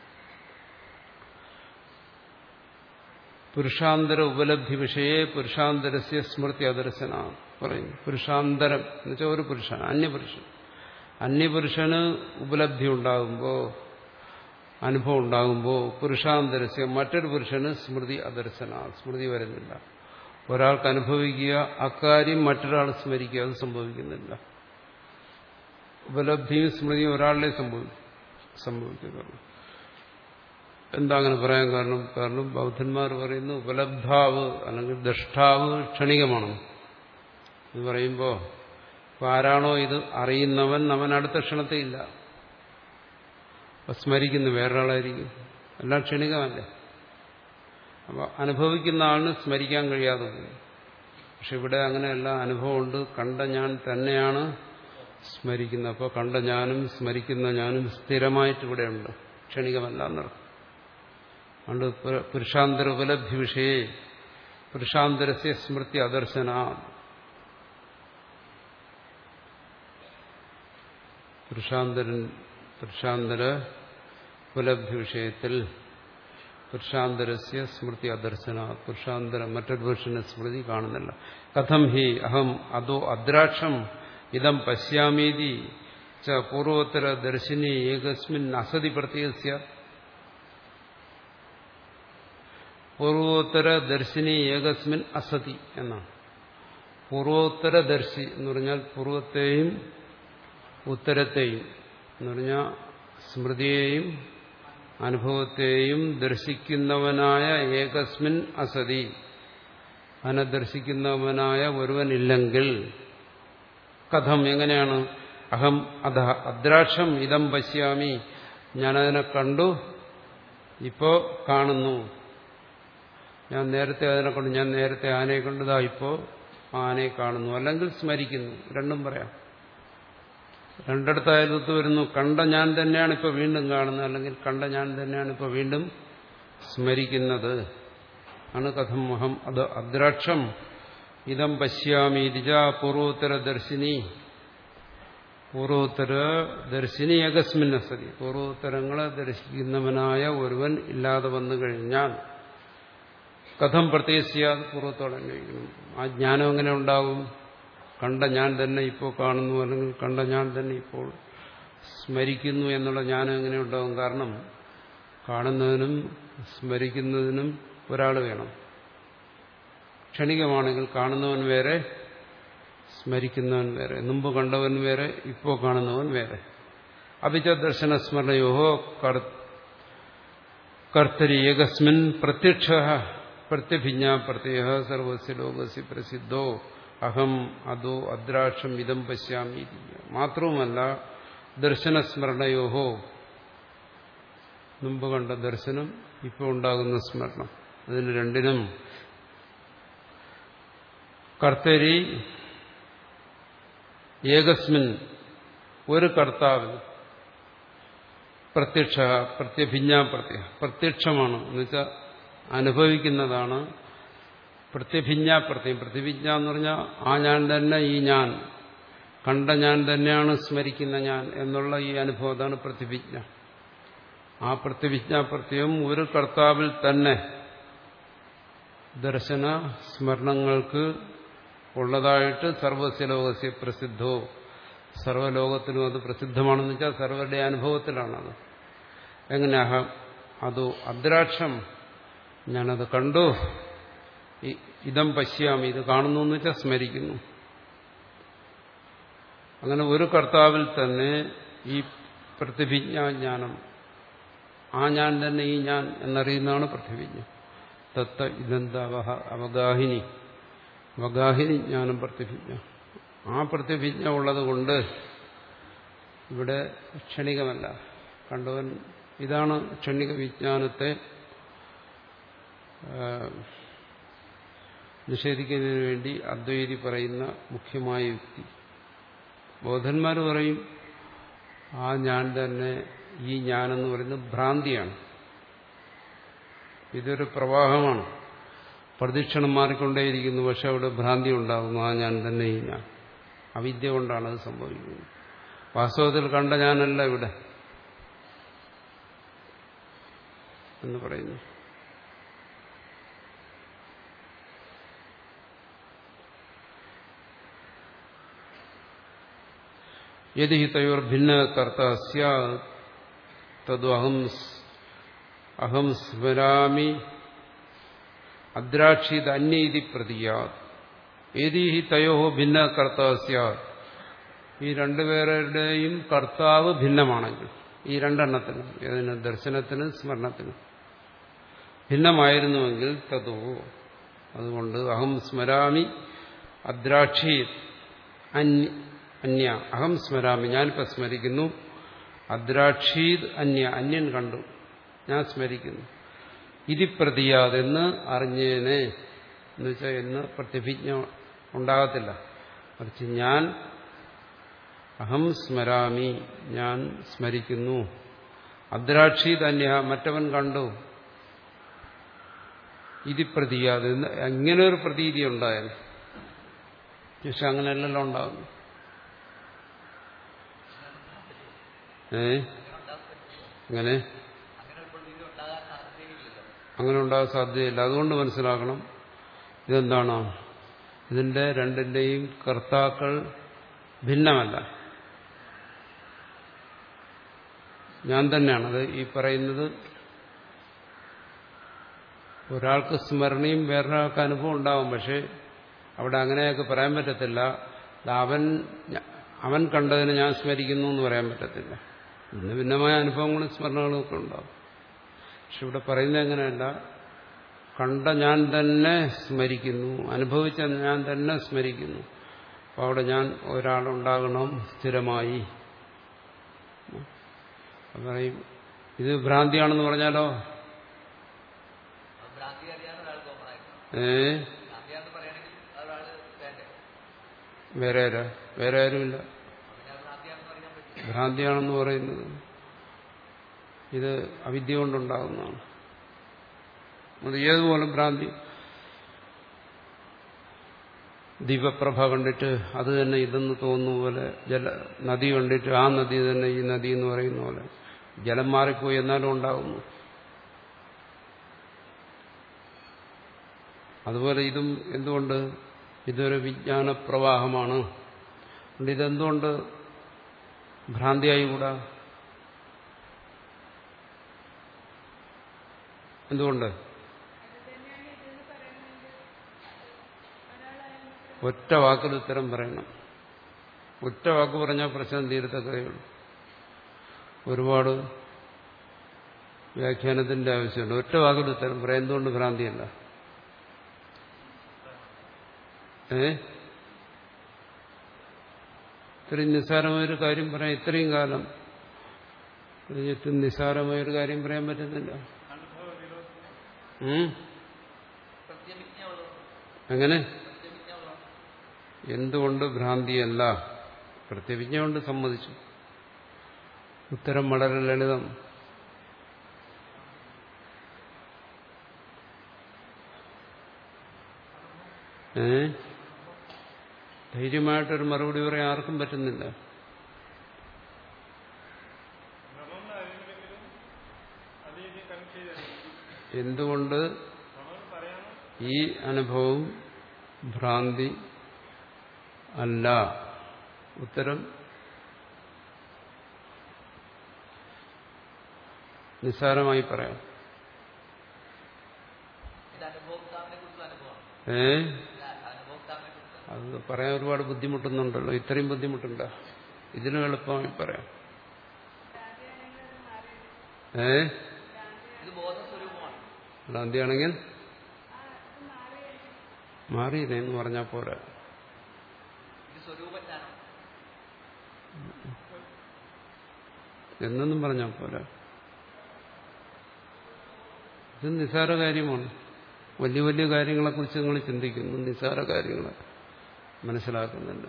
Speaker 1: പുരുഷാന്തര ഉപലബ്ധി വിഷയെ പുരുഷാന്തരസ്യ സ്മൃതി അദർശന പറയുന്നു. പുരുഷാന്തരം എന്ന് വെച്ചാൽ ഒരു പുരുഷൻ, അന്യപുരുഷൻ. അന്യപുരുഷന് ഉപലബ്ധി ഉണ്ടാകുമ്പോൾ, അനുഭവം ഉണ്ടാകുമ്പോൾ പുരുഷാന്തരസ്യ മറ്റൊരു പുരുഷന് സ്മൃതി അദർശന, സ്മൃതി വരുന്നില്ല. ഒരാൾക്ക് അനുഭവിക്കുക, അക്കാര്യം മറ്റൊരാൾ സ്മരിക്കുക, അത് സംഭവിക്കുന്നില്ല. ഉപലബ്ധിയും സ്മൃതിയും ഒരാളിലെ സംഭവിക്കുന്നു. എന്താ അങ്ങനെ പറയാൻ കാരണം? കാരണം ബൗദ്ധന്മാർ പറയുന്നു ഉപലബ്ധാവ് അല്ലെങ്കിൽ ദഷ്ടാവ് ക്ഷണികമാണ് എന്ന് പറയുമ്പോൾ ആരാണോ ഇത് അറിയുന്നവൻ അവൻ അടുത്ത ക്ഷണത്തെ ഇല്ല. സ്മരിക്കുന്നു വേറൊരാളായിരിക്കും. എല്ലാം ക്ഷണികമല്ലേ. അപ്പൊ അനുഭവിക്കുന്ന ആളിന് സ്മരിക്കാൻ കഴിയാതെ പോകും. പക്ഷെ ഇവിടെ അങ്ങനെയല്ല, അനുഭവമുണ്ട്. കണ്ട ഞാൻ തന്നെയാണ് സ്മരിക്കുന്നത്. അപ്പോൾ കണ്ട ഞാനും സ്മരിക്കുന്ന ഞാനും സ്ഥിരമായിട്ട് ഇവിടെയുണ്ട്, ക്ഷണികമല്ല എന്നർത്ഥം. അതുകൊണ്ട് പുരുഷാന്തര ഉപലബ്ധി വിഷയേ പുരുഷാന്തരസ്യ സ്മൃതി അദർശന. പുരുഷാന്തരൻ പുരുഷാന്തര ഉപലബ്ധി വിഷയത്തിൽ പുരുഷാന്തരസ്യ സ്മൃതി അദർശന, പുരുഷാന്തരം മറ്റൊരു പുരുഷന്റെ സ്മൃതി കാണുന്നില്ല. കഥം ഹി അഹം അതോ അദ്രാക്ഷം ഇതം പശ്യാമീതി ച പൂർവോത്തര ദർശിനി ഏകസ്മിൻ അസതി പ്രത്യസ്യ. പൂർവോത്തര ദർശിനി ഏകസ്മിൻ അസതി എന്നാണ്. പൂർവോത്തര ദർശി എന്ന് പറഞ്ഞാൽ പൂർവത്തെയും ഉത്തരത്തെയും എന്ന് പറഞ്ഞാൽ സ്മൃതിയെയും അനുഭവത്തെയും ദർശിക്കുന്നവനായ ഏകസ്മിൻ അസതി, അതിനെ ദർശിക്കുന്നവനായ ഒരുവനില്ലെങ്കിൽ കഥം എങ്ങനെയാണ് അഹം അധ അദ്രാക്ഷം ഇതം പശ്യാമി, ഞാനതിനെ കണ്ടു, ഇപ്പോ കാണുന്നു. ഞാൻ നേരത്തെ അതിനെ കണ്ടു, ഞാൻ നേരത്തെ ആനയെ കണ്ടതാ, ഇപ്പോ ആനയെ കാണുന്നു, അല്ലെങ്കിൽ സ്മരിക്കുന്നു. രണ്ടും പറയാം. രണ്ടിടത്തായത് വരുന്നു. കണ്ട ഞാൻ തന്നെയാണ് ഇപ്പൊ വീണ്ടും കാണുന്നത്, അല്ലെങ്കിൽ കണ്ട ഞാൻ തന്നെയാണ് ഇപ്പൊ വീണ്ടും സ്മരിക്കുന്നത് ആണ്. കഥം അഹം അത് അദ്രാക്ഷം ഇതം പശ്യാമി ദിജ പൂർവോത്തര ദർശിനി. പൂർവോത്തര ദർശിനി ഏകസ്മിൻ അസതി, പൂർവോത്തരങ്ങളെ ദർശിക്കുന്നവനായ ഒരുവൻ ഇല്ലാതെ വന്നു കഴിഞ്ഞാൽ കഥം പ്രത്യേകിച്ചാൽ പൂർവ്വത്തോടെ അന്വയിക്കണം. ആ ജ്ഞാനം എങ്ങനെ ഉണ്ടാവും? കണ്ട ഞാൻ തന്നെ ഇപ്പോൾ കാണുന്നു, അല്ലെങ്കിൽ കണ്ട ഞാൻ തന്നെ ഇപ്പോൾ സ്മരിക്കുന്നു എന്നുള്ള ജ്ഞാനം എങ്ങനെ ഉണ്ടാവും? കാരണം കാണുന്നതിനും സ്മരിക്കുന്നതിനും ഒരാൾ വേണം. ക്ഷണികമാണെങ്കിൽ കാണുന്നവൻ വേറെ, സ്മരിക്കുന്നവൻ വേറെ, മുമ്പ് കണ്ടവൻ വേറെ, ഇപ്പോൾ കാണുന്നവൻ വേറെ. അഭിച ദർശന സ്മരണയോഹോ കർത്തരി ഏകസ്മിൻ പ്രത്യക്ഷ പ്രത്യഭിജ്ഞ പ്രത്യയ സർവസ്യ ലോകസ്യ പ്രസിദ്ധോ അഹം അതോ അദ്രാക്ഷം ഇതം പശ്യാമി. മാത്രവുമല്ല ദർശനസ്മരണയോഹോ, മുമ്പ് കണ്ട ദർശനം, ഇപ്പോൾ ഉണ്ടാകുന്ന സ്മരണം, അതിന് രണ്ടിനും കർത്തരി ഏകസ്മിൻ ഒരു കർത്താവ് പ്രത്യക്ഷ പ്രത്യഭിജ്ഞ പ്രത്യ പ്രത്യക്ഷമാണ് എന്നുവെച്ചാൽ അനുഭവിക്കുന്നതാണ്. പ്രത്യഭിജ്ഞ പ്രത്യം പ്രതിഭിജ്ഞ എന്ന് പറഞ്ഞാൽ ആ ഞാൻ തന്നെ ഈ ഞാൻ, കണ്ട ഞാൻ തന്നെയാണ് സ്മരിക്കുന്ന ഞാൻ എന്നുള്ള ഈ അനുഭവം, അതാണ് പ്രതിഭിജ്ഞ. ആ പ്രതിഭിജ്ഞ പ്രത്യം ഒരു കർത്താവിൽ തന്നെ ദർശന സ്മരണങ്ങൾക്ക് ഉള്ളതായിട്ട് സർവസ്യ ലോകസ്യ പ്രസിദ്ധോ, സർവ്വലോകത്തിനും അത് പ്രസിദ്ധമാണെന്ന് വെച്ചാൽ സർവരുടെ അനുഭവത്തിലാണത്. എങ്ങനെ അഹം അതോ അദ്രാക്ഷം, ഞാനത് കണ്ടു, ഇതം പശ്യാമി, ഇത് കാണുന്നു എന്ന് വെച്ചാൽ സ്മരിക്കുന്നു. അങ്ങനെ ഒരു കർത്താവിൽ തന്നെ ഈ പ്രതിഭിജ്ഞാജ്ഞാനം, ആ ഞാൻ തന്നെ ഈ ഞാൻ എന്നറിയുന്നതാണ് പ്രതിഭിജ്ഞ. തത്ത ഇതെന്ത അവഹ അവഗാഹിനി, അവഗാഹിനി ജ്ഞാനം പ്രതിഭിജ്ഞ. ആ പ്രതിഭിജ്ഞ ഉള്ളത് കൊണ്ട് ഇവിടെ ക്ഷണികമല്ല. കണ്ടവൻ ഇതാണ് ക്ഷണിക വിജ്ഞാനത്തെ നിഷേധിക്കുന്നതിന് വേണ്ടി അദ്വൈതി പറയുന്ന മുഖ്യമായ യുക്തി. ബൗദ്ധന്മാർ പറയും ആ ഞാൻ തന്നെ ഈ ഞാനെന്ന് പറയുന്നത് ഭ്രാന്തിയാണ്, ഇതൊരു പ്രവാഹമാണ്, പ്രദക്ഷിണം മാറിക്കൊണ്ടേയിരിക്കുന്നു, പക്ഷെ അവിടെ ഭ്രാന്തി ഉണ്ടാകുന്നു. ആ ഞാൻ തന്നെ ഈ ഞാൻ, അവിദ്യ കൊണ്ടാണ് അത് സംഭവിക്കുന്നത്. വാസ്തവത്തിൽ കണ്ട ഞാനല്ല ഇവിടെ എന്ന് പറയുന്നു. യദി തയോർ ഭിന്ന കർത്ത സ്യാത് തദ് അഹം അഹം സ്മരാമി അദ്രാക്ഷിത് അന്യീതി പ്രതിയാത്. യദി തയോ ഭിന്ന കർത്ത സ്യാത്, ഈ രണ്ടുപേരുടെയും കർത്താവ് ഭിന്നമാണെങ്കിൽ, ഈ രണ്ടെണ്ണത്തിനും, ഏതിന് ദർശനത്തിനും സ്മരണത്തിനും ഭിന്നമായിരുന്നുവെങ്കിൽ തതോ, അതുകൊണ്ട് അഹം സ്മരാമി അദ്രാക്ഷിത് അന്യ അന്യ അഹം സ്മരാമി, ഞാനിപ്പോൾ സ്മരിക്കുന്നു, അദ്രാക്ഷീത് അന്യ അന്യൻ കണ്ടു, ഞാൻ സ്മരിക്കുന്നു, ഇതി പ്രതിയാതെന്ന് അറിഞ്ഞേനെ എന്ന് വെച്ചാൽ എന്ന് പ്രതിഭിജ്ഞ ഉണ്ടാകത്തില്ല. മറിച്ച് ഞാൻ അഹം സ്മരാമി, ഞാൻ സ്മരിക്കുന്നു. അദ്രാക്ഷി തന്നെ മറ്റവൻ കണ്ടു, ഇത് പ്രതീയാതെ ഇങ്ങനെ ഒരു പ്രതീതി ഉണ്ടായാൽ. പക്ഷെ അങ്ങനെയല്ലല്ലോ ഉണ്ടാകുന്നു. ഏ അങ്ങനെ അങ്ങനെ ഉണ്ടാകാൻ സാധ്യതയില്ല. അതുകൊണ്ട് മനസ്സിലാക്കണം, ഇതെന്താണോ ഇതിന്റെ രണ്ടിന്റെയും കർത്താക്കൾ ഭിന്നമല്ല, ഞാൻ തന്നെയാണ്. അത് ഈ പറയുന്നത് ഒരാൾക്ക് സ്മരണയും വേറൊരാൾക്ക് അനുഭവം ഉണ്ടാവും. പക്ഷെ അവിടെ അങ്ങനെയൊക്കെ പറയാൻ പറ്റത്തില്ല. അവൻ അവൻ കണ്ടതിന് ഞാൻ സ്മരിക്കുന്നു എന്ന് പറയാൻ പറ്റത്തില്ല. ഭിന്ന ഭിന്നമായ അനുഭവങ്ങളും സ്മരണകളും ഒക്കെ ഉണ്ടാവും. പക്ഷെ ഇവിടെ പറയുന്നത് എങ്ങനെയല്ല, കണ്ട ഞാൻ തന്നെ സ്മരിക്കുന്നു, അനുഭവിച്ച ഞാൻ തന്നെ സ്മരിക്കുന്നു. അപ്പോൾ അവിടെ ഞാൻ ഒരാളുണ്ടാകണം സ്ഥിരമായി. പറയും ഇത് ഭ്രാന്തിയാണെന്ന് പറഞ്ഞാലോ, ഏ വേറെ ആരാ? വേറെ ആരുമില്ല. ഭ്രാന്തിയാണെന്ന് പറയുന്നത് ഇത് അവിദ്യ കൊണ്ടുണ്ടാകുന്നതാണ്. അത് ഏതുപോലെ ഭ്രാന്തി. ദീപപ്രഭ കണ്ടിട്ട് അത് തന്നെ ഇതെന്ന് തോന്നുന്ന പോലെ, ജല നദി കണ്ടിട്ട് ആ നദി തന്നെ ഈ നദി എന്ന് പറയുന്ന പോലെ ജലം മാറിപ്പോയി എന്നാലും ഉണ്ടാകുന്നു. അതുപോലെ ഇതും എന്തുകൊണ്ട് ഇതൊരു വിജ്ഞാനപ്രവാഹമാണ്. ഇതെന്തുകൊണ്ട് ഭ്രാന്തിയായിക്കൂടാ? എന്തുകൊണ്ട്? ഒറ്റ വാക്കിൽ ഉത്തരം പറയണം. ഒറ്റ വാക്ക് പറഞ്ഞാൽ പ്രശ്നം തീരത്തക്കതയുള്ളൂ. ഒരുപാട് വ്യാഖ്യാനത്തിന്റെ ആവശ്യമുണ്ട്. ഒറ്റ വാക്കിൽ ഉത്തരം പറയാം. എന്തുകൊണ്ട് ഭ്രാന്തിയല്ല? ഏ ഇത്രയും നിസ്സാരമായൊരു കാര്യം പറയാം. ഇത്രയും കാലം കഴിഞ്ഞിട്ട് നിസ്സാരമായൊരു കാര്യം പറയാൻ പറ്റുന്നില്ല. എങ്ങനെ? എന്തുകൊണ്ട് ഭ്രാന്തിയല്ല? പ്രത്യഭിജ്ഞ കൊണ്ട് സമ്മതിച്ചു. ഉത്തരം വളരെ ലളിതം. ഏ ധൈര്യമായിട്ടൊരു മറുപടി പറയാൻ ആർക്കും പറ്റുന്നില്ല. എന്തുകൊണ്ട് ഈ അനുഭവം ഭ്രാന്തി അല്ല? ഉത്തരം നിസ്സാരമായി പറയാം. ഏ അത് പറയാൻ ഒരുപാട് ബുദ്ധിമുട്ടുന്നുണ്ടല്ലോ. ഇത്രയും ബുദ്ധിമുട്ടുണ്ടോ? ഇതിനും എളുപ്പമായി പറയാം. ഏ ഭ്രാന്തിയാണെങ്കിൽ മാറിയില്ലേ എന്ന് പറഞ്ഞാൽ പോരാ. എന്നൊന്നും പറഞ്ഞാൽ പോരാ. ഇത് നിസ്സാര കാര്യമാണ്. വലിയ വലിയ കാര്യങ്ങളെക്കുറിച്ച് നിങ്ങൾ ചിന്തിക്കുന്നു, നിസ്സാര കാര്യങ്ങൾ മനസ്സിലാക്കുന്നില്ല.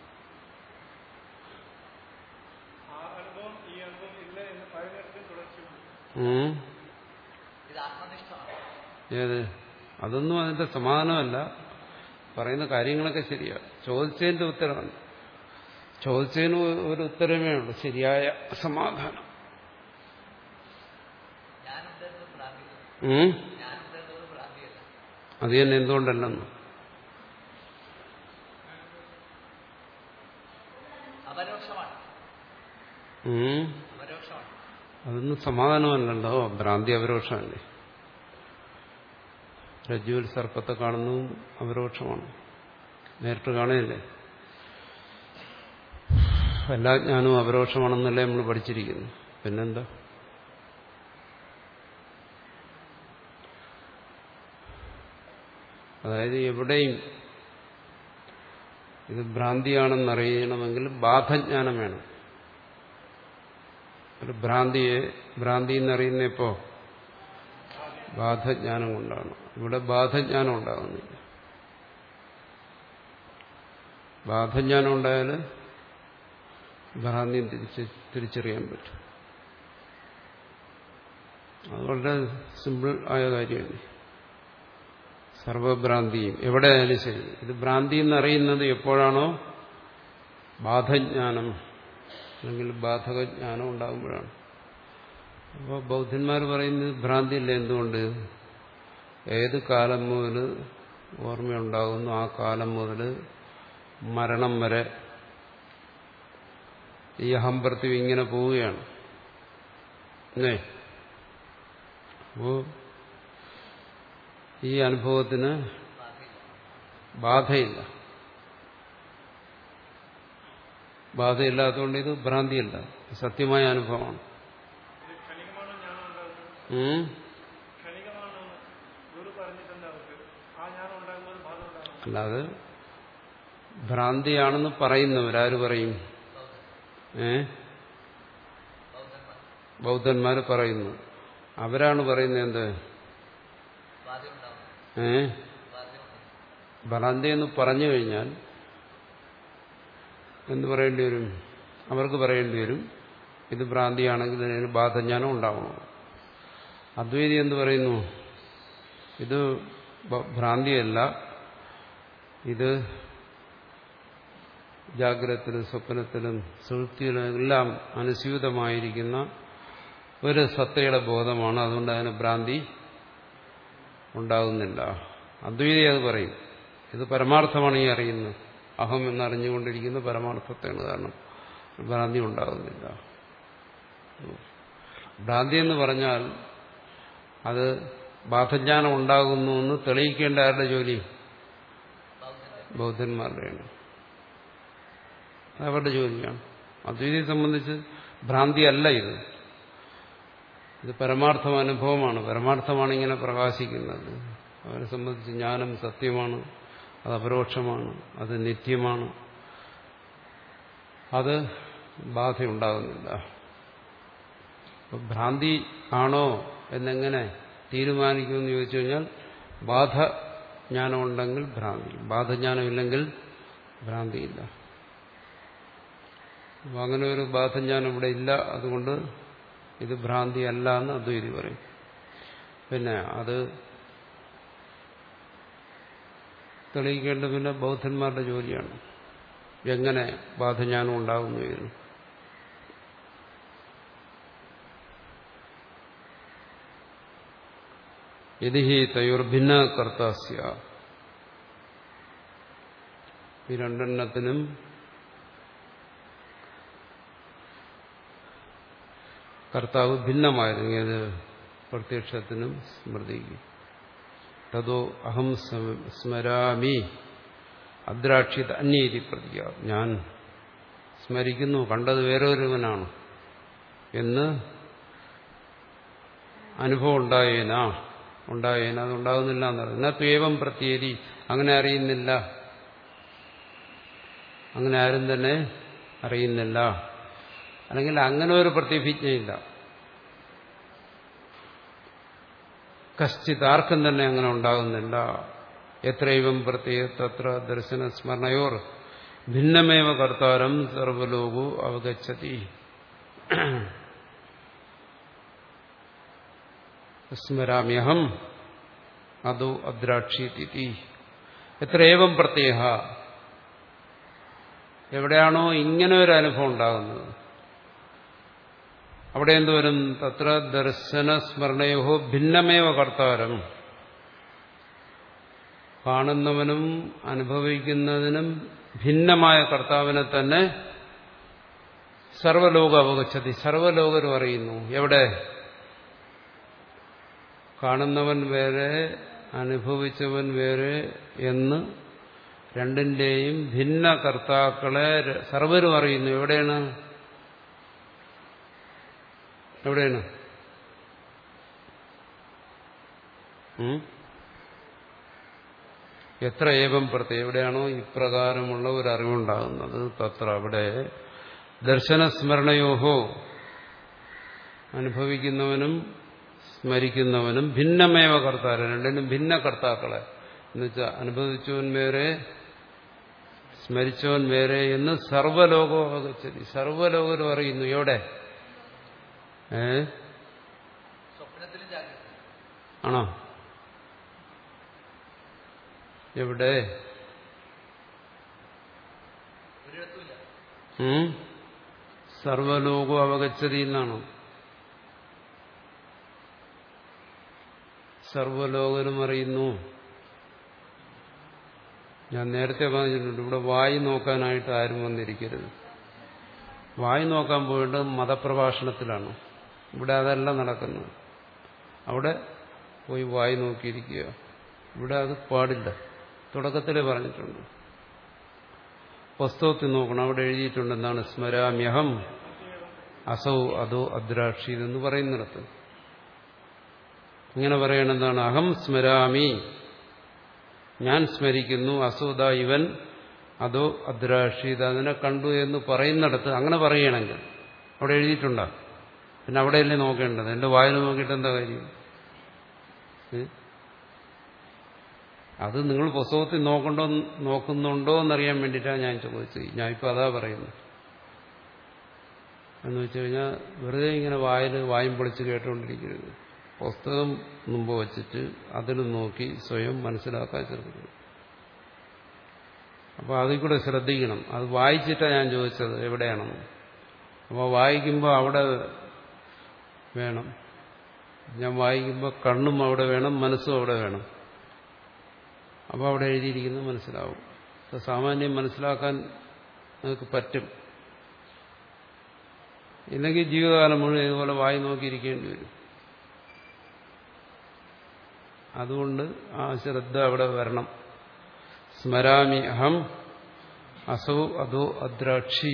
Speaker 1: ഏത്? അതൊന്നും അതിന്റെ സമാധാനമല്ല. പറയുന്ന കാര്യങ്ങളൊക്കെ ശരിയാ. ചോദിച്ചതിന്റെ ഉത്തരമാണ്. ചോദിച്ചതിന് ഒരു ഉത്തരമേ ഉള്ളൂ, ശരിയായ സമാധാനം. അത് തന്നെ എന്തുകൊണ്ടല്ലെന്ന് അതൊന്നും സമാധാനമല്ലല്ലോ. ഭ്രാന്തി അപരോക്ഷമല്ലേ. രജ്ജുവിൽ സർപ്പത്തെ കാണുന്നതും അപരോക്ഷമാണ്, നേരിട്ട് കാണുകയല്ലേ. എല്ലാ ജ്ഞാനവും അപരോക്ഷമാണെന്നല്ലേ നമ്മൾ പഠിച്ചിരിക്കുന്നു. പിന്നെന്താ? അതായത് എവിടെയും ഇത് ഭ്രാന്തിയാണെന്നറിയണമെങ്കിൽ ബാധജ്ഞാനം വേണം. ഒരു ഭ്രാന്തിയെ ഭ്രാന്തി എന്നറിയുന്നപ്പോ ബാധജ്ഞാനം കൊണ്ടാണ്. ഇവിടെ ബാധജ്ഞാനം ഉണ്ടാകുന്നില്ല. ബാധജ്ഞാനം ഉണ്ടായാൽ ഭ്രാന്തിയും തിരിച്ച് തിരിച്ചറിയാൻ പറ്റും. അത് വളരെ സിമ്പിൾ ആയ കാര്യമാണ്. സർവഭ്രാന്തിയും എവിടെയായാലും ശരി, ഇത് ഭ്രാന്തി എന്നറിയുന്നത് എപ്പോഴാണോ ബാധജ്ഞാനം അല്ലെങ്കിൽ ബാധകജ്ഞാനം ഉണ്ടാകുമ്പോഴാണ്. അപ്പോൾ ബൗദ്ധന്മാർ പറയുന്നത് ഭ്രാന്തിയില്ല. എന്തുകൊണ്ട്? ഏത് കാലം മുതൽ ഓർമ്മയുണ്ടാകുന്നു ആ കാലം മുതൽ മരണം വരെ ഈ അഹംപ്രത്യം ഇങ്ങനെ പോവുകയാണ്. അല്ലേ? അപ്പോ ഈ അനുഭവത്തിന് ബാധയില്ല. ബാധയില്ലാത്തതുകൊണ്ട് ഇത് ഭ്രാന്തിയല്ല, സത്യമായ അനുഭവമാണ്. അല്ലാതെ ഭ്രാന്തിയാണെന്ന് പറയുന്നവരാര് പറയും? ഏ ബൗദ്ധന്മാര് പറയുന്നു. അവരാണ് പറയുന്നത് എന്ത്? ഏ ഭ്രാന്തി എന്ന് പറഞ്ഞു കഴിഞ്ഞാൽ എന്ത് പറയേണ്ടി വരും? അവർക്ക് പറയേണ്ടി വരും ഇത് ഭ്രാന്തിയാണെങ്കിൽ ഇതിന് ബാധജ്ഞാനം ഉണ്ടാവണം. അദ്വൈതി എന്ത് പറയുന്നു? ഇത് ഭ്രാന്തിയല്ല, ഇത് ജാഗ്രതത്തിലും സ്വപ്നത്തിലും സുഷുപ്തിയിലും എല്ലാം അനുസ്യൂതമായിരിക്കുന്ന ഒരു സത്തയുടെ ബോധമാണ്. അതുകൊണ്ട് അതിന് ഭ്രാന്തി ഉണ്ടാകുന്നില്ല. അദ്വൈതി അത് പറയും. ഇത് പരമാർത്ഥമാണ് ഈ അറിയുന്നത്. അഹം എന്നറിഞ്ഞുകൊണ്ടിരിക്കുന്ന പരമാർത്ഥത്തെയാണ്. കാരണം ഭ്രാന്തി ഉണ്ടാകുന്നില്ല. ഭ്രാന്തി എന്ന് പറഞ്ഞാൽ അത് ബാധജ്ഞാനം ഉണ്ടാകുന്നു എന്ന് തെളിയിക്കേണ്ട ആരുടെ ജോലി? ബൗദ്ധന്മാരുടെയാണ്. അവരുടെ ജോലിയാണ്. അദ്വൈതിയെ സംബന്ധിച്ച് ഭ്രാന്തിയല്ല ഇത്. ഇത് പരമാർത്ഥ അനുഭവമാണ്. പരമാർത്ഥമാണ് ഇങ്ങനെ പ്രകാശിക്കുന്നത്. അവരെ സംബന്ധിച്ച് ജ്ഞാനം സത്യമാണ്, അത് അപരോക്ഷമാണ്, അത് നിത്യമാണ്, അത് ബാധയുണ്ടാകുന്നില്ല. ഭ്രാന്തി ആണോ എന്നെങ്ങനെ തീരുമാനിക്കുമെന്ന് ചോദിച്ചു കഴിഞ്ഞാൽ ബാധ ജ്ഞാനം ഉണ്ടെങ്കിൽ ഭ്രാന്തി, ബാധജ്ഞാനമില്ലെങ്കിൽ ഭ്രാന്തിയില്ല. അപ്പം അങ്ങനെ ഒരു ബാധജ്ഞാനം ഇവിടെ ഇല്ല. അതുകൊണ്ട് ഇത് ഭ്രാന്തി അല്ല എന്ന് അദ്വൈതി പറയും. പിന്നെ അത് തെളിയിക്കേണ്ടത് പിന്നെ ബൗദ്ധന്മാരുടെ ജോലിയാണ്. എങ്ങനെ ബാധജ്ഞാനം ഉണ്ടാകുന്നു ഇതിന്. യദിഹി തയോർഭിന്ന കർത്താസ്യ, ഈ രണ്ടെണ്ണത്തിനും കർത്താവ് ഭിന്നമായിരുന്നു. ഏത്? പ്രത്യക്ഷത്തിനും സ്മൃതിക്കും. തതോ അഹം സ്മരാമി അദ്രാക്ഷിത അന്യേതി പ്രതിജ്ഞ, ഞാൻ സ്മരിക്കുന്നു കണ്ടത് വേറൊരുവനാണ് എന്ന് അനുഭവം ഉണ്ടായേനാ ഉണ്ടായേന അതുണ്ടാകുന്നില്ല എന്നറിയാം. എന്നാ ത്വേവം പ്രത്യേകി, അങ്ങനെ അറിയുന്നില്ല, അങ്ങനെ ആരും തന്നെ അറിയുന്നില്ല. അല്ലെങ്കിൽ അങ്ങനെ ഒരു പ്രത്യഭിജ്ഞയില്ല. കശ്ചിത്, ആർക്കും തന്നെ അങ്ങനെ ഉണ്ടാകുന്നില്ല. എത്രൈവം പ്രത്യേക തത്ര ദർശന സ്മരണയോർ ഭിന്നമേവ കർത്താരം സർവലോകോ അവഗച്ഛതി. സ്മരാമ്യഹം അതോ അദ്രാക്ഷീതി. എത്രയേവം പ്രത്യേക, എവിടെയാണോ ഇങ്ങനെ ഒരു അനുഭവം ഉണ്ടാകുന്നത് അവിടെ എന്തുവരും? തത്ര ദർശന സ്മരണയോ ഭിന്നമേവ കർത്താരം, കാണുന്നവനും അനുഭവിക്കുന്നതിനും ഭിന്നമായ കർത്താവിനെ തന്നെ സർവലോക അവഗച്ഛതി, സർവലോകരും അറിയുന്നു. എവിടെ? കാണുന്നവൻ വേറെ അനുഭവിച്ചവൻ വേറെ എന്ന് രണ്ടിന്റെയും ഭിന്ന കർത്താക്കളെ സർവരും അറിയുന്നു. എവിടെയാണ്? എവിടെയാണ്? എത്ര ഏവം പ്രത്യേകം, എവിടെയാണോ ഇപ്രകാരമുള്ള ഒരു അറിവുണ്ടാകുന്നത് തത്ര അവിടെ ദർശനസ്മരണയോഹോ, അനുഭവിക്കുന്നവനും സ്മരിക്കുന്നവനും ഭിന്നമേവ കർത്താരം, രണ്ടിനും ഭിന്ന കർത്താക്കളെ, എന്നുവെച്ചാൽ അനുഭവിച്ചവൻ വേറെ സ്മരിച്ചവൻ വേറെ എന്ന് സർവ്വലോകോ അവഗച്ഛതി. സർവ്വലോകരും അറിയുന്നു. എവിടെ? ഏ ആണോ? എവിടെ? സർവ്വലോകോ അവഗച്ഛതി എന്നാണോ? സർവ്വലോകരും അറിയുന്നു. ഞാൻ നേരത്തെ പറഞ്ഞിട്ടുണ്ട്, ഇവിടെ വായി നോക്കാനായിട്ട് ആരും വന്നിരിക്കരുത്. വായി നോക്കാൻ പോയിട്ട് മതപ്രഭാഷണത്തിലാണ്. ഇവിടെ അതല്ല നടക്കുന്നത്. അവിടെ പോയി വായി നോക്കിയിരിക്കുക. ഇവിടെ അത് പാടില്ല. തുടക്കത്തിലേ പറഞ്ഞിട്ടുണ്ട്. പുസ്തകത്തിൽ നോക്കണം. അവിടെ എഴുതിയിട്ടുണ്ട് എന്താണ്? സ്മരാമ്യഹം അസൗ അതോ അദ്രാക്ഷി എന്ന് പറയുന്നിടത്ത് ഇങ്ങനെ പറയണം. എന്താണ്? അഹം സ്മരാമി, ഞാൻ സ്മരിക്കുന്നു, അസൗദ ഇവൻ, അതോ അദ്രാക്ഷീത് അതിനെ കണ്ടു എന്ന് പറയുന്നിടത്ത് അങ്ങനെ പറയണമെങ്കിൽ അവിടെ എഴുതിയിട്ടുണ്ടോ? പിന്നെ അവിടെയല്ലേ നോക്കേണ്ടത്? എന്റെ വായിൽ നോക്കിയിട്ട് എന്താ കാര്യം? അത് നിങ്ങൾ പുസ്തകത്തിൽ നോക്കണ്ടോ നോക്കുന്നുണ്ടോ എന്നറിയാൻ വേണ്ടിയിട്ടാണ് ഞാൻ ചോദിച്ചത്. ഞാൻ ഇപ്പം അതാ പറയുന്നത്. എന്ന് വെച്ച് കഴിഞ്ഞാൽ വെറുതെ ഇങ്ങനെ വായിൽ വായും പൊളിച്ച് കേട്ടുകൊണ്ടിരിക്കരുത്. പുസ്തകം മുമ്പ് വച്ചിട്ട് അതിൽ നോക്കി സ്വയം മനസ്സിലാക്കാൻ ശ്രമിക്കണം. അപ്പോൾ അതിൽ കൂടെ ശ്രദ്ധിക്കണം. അത് വായിച്ചിട്ടാണ് ഞാൻ ചോദിച്ചത് എവിടെയാണെന്ന്. അപ്പോൾ വായിക്കുമ്പോൾ അവിടെ വേണം. ഞാൻ വായിക്കുമ്പോൾ കണ്ണും അവിടെ വേണം, മനസ്സും അവിടെ വേണം. അപ്പോൾ അവിടെ എഴുതിയിരിക്കുന്നത് മനസ്സിലാവും. അപ്പോൾ സാമാന്യം മനസ്സിലാക്കാൻ നിങ്ങൾക്ക് പറ്റും. ഇല്ലെങ്കിൽ ജീവിതകാലം മുഴുവൻ ഇതുപോലെ വായി നോക്കിയിരിക്കേണ്ടി വരും. അതുകൊണ്ട് ആ ശ്രദ്ധ അവിടെ വരണം. സ്മരാമി അഹം അസൗ അതോ അദ്രാക്ഷി.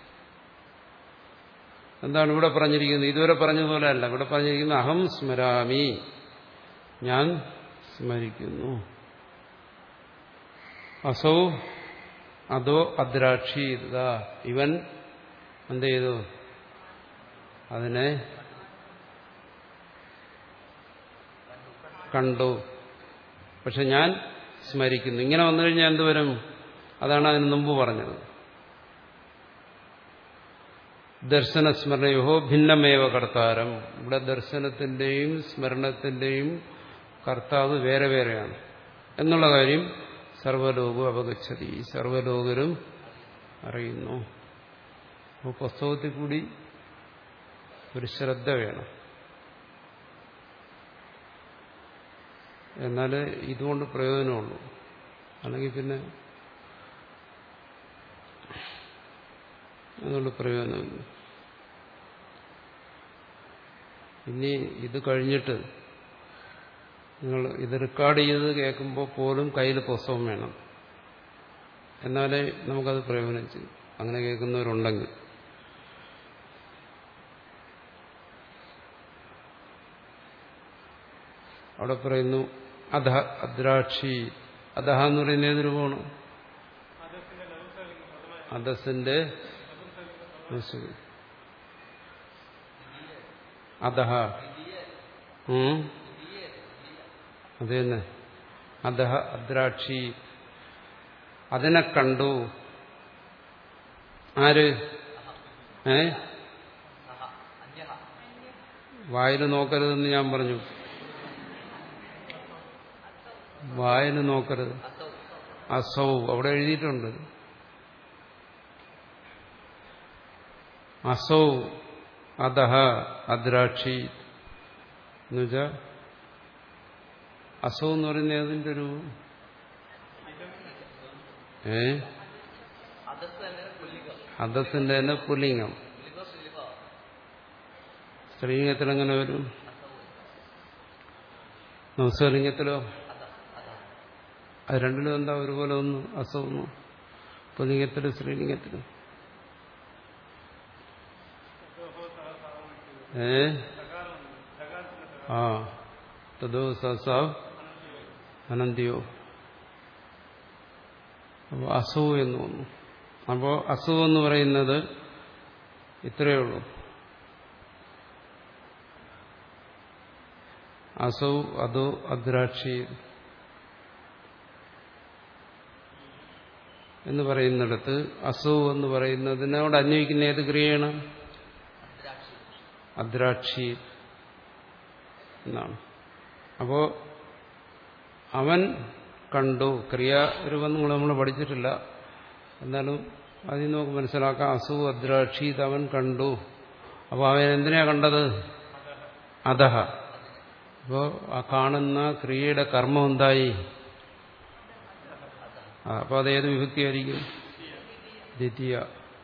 Speaker 1: എന്താണ് ഇവിടെ പറഞ്ഞിരിക്കുന്നത്? ഇതുവരെ പറഞ്ഞതുപോലെ അല്ല. ഇവിടെ പറഞ്ഞിരിക്കുന്നത് അഹം സ്മരാമി, ഞാൻ സ്മരിക്കുന്നു. അസൗ അതോ അദ്രാക്ഷി, ഇവൻ എന്ത് ചെയ്തു? അതിനെ കണ്ടു. പക്ഷെ ഞാൻ സ്മരിക്കുന്നു. ഇങ്ങനെ വന്നു കഴിഞ്ഞാൽ എന്തുവരും? അതാണ് അതിന് മുമ്പ് പറഞ്ഞത്. ദർശനസ്മരണയോ ഭിന്നമേവ കർത്താരം. ഇവിടെ ദർശനത്തിന്റെയും സ്മരണത്തിന്റെയും കർത്താവ് വേറെ വേറെയാണ് എന്നുള്ള കാര്യം സർവ്വലോകവും അപഗച്ഛതി. സർവ്വലോകരും അറിയുന്നു. അപ്പോൾ പുസ്തകത്തിൽ കൂടി ഒരു ശ്രദ്ധ വേണം. എന്നാലേ ഇതുകൊണ്ട് പ്രയോജനമുള്ളൂ. അല്ലെങ്കിൽ പിന്നെ അതുകൊണ്ട് പ്രയോജനമില്ല. ഇനി ഇത് കഴിഞ്ഞിട്ട് നിങ്ങൾ ഇത് റെക്കോർഡ് ചെയ്ത് കേൾക്കുമ്പോൾ പോലും കയ്യിൽ പുസ്തകം വേണം. എന്നാലേ നമുക്കത് പ്രയോജനം ചെയ്യും. അങ്ങനെ കേൾക്കുന്നവരുണ്ടെങ്കിൽ. അവിടെ പറയുന്നു അധ അദ്രാക്ഷി. അധഹ എന്ന് പറയുന്ന ഏത് രൂപമാണ്? അധസിന്റെ അധഹ. അത് തന്നെ. അധഹ അദ്രാക്ഷി. അതിനെ കണ്ടു. ആര്? ഏ വായിൽ നോക്കരുതെന്ന് ഞാൻ പറഞ്ഞു. വായന നോക്കരുത്. അസൗ അവിടെ എഴുതിയിട്ടുണ്ട്. അസൗ അധഹ അദ്രാക്ഷി എന്നുവെച്ചാ അസൗ എന്ന് പറയുന്ന ഏതിന്റെ ഒരു ഏ അധസിന്റെ തന്നെ പുല്ലിംഗം. സ്ത്രീലിംഗത്തിൽ എങ്ങനെ വരും? നംസലിംഗത്തിലോ? അത് രണ്ടിലും എന്താ ഒരുപോലെ ഒന്ന് അസൗന്നു? പുല്ലിംഗത്തിലും സ്ത്രീലിംഗത്തിലും ഏ ആ തദോ സസാവ് അനന്തിയോ. അപ്പോൾ അസു എന്ന് തോന്നുന്നു. അപ്പോൾ അസു എന്ന് പറയുന്നത് ഇത്രയേ ഉള്ളൂ. അസൗ അതോ അദ്രാക്ഷി. എന്ന് പറയുന്നിടത്ത് അസൗ എന്ന് പറയുന്നതിനോട് അന്വയിക്കുന്ന ഏത് ക്രിയയാണ്? അദ്രാക്ഷി എന്നാണ്. അപ്പോ അവൻ കണ്ടു. ക്രിയാരൂപം നമ്മൾ പഠിച്ചിട്ടില്ല, എന്നാലും അതിൽ നമുക്ക് മനസ്സിലാക്കാം. അസു അദ്രാക്ഷീത് അവൻ കണ്ടു. അപ്പോൾ അവൻ എന്തിനാ കണ്ടത്? അധഹ. അപ്പോൾ ആ കാണുന്ന ക്രിയയുടെ കർമ്മം എന്തായി? അപ്പോൾ അതേത് വിഭക്തിയായിരിക്കും? ദ്വിതീയ.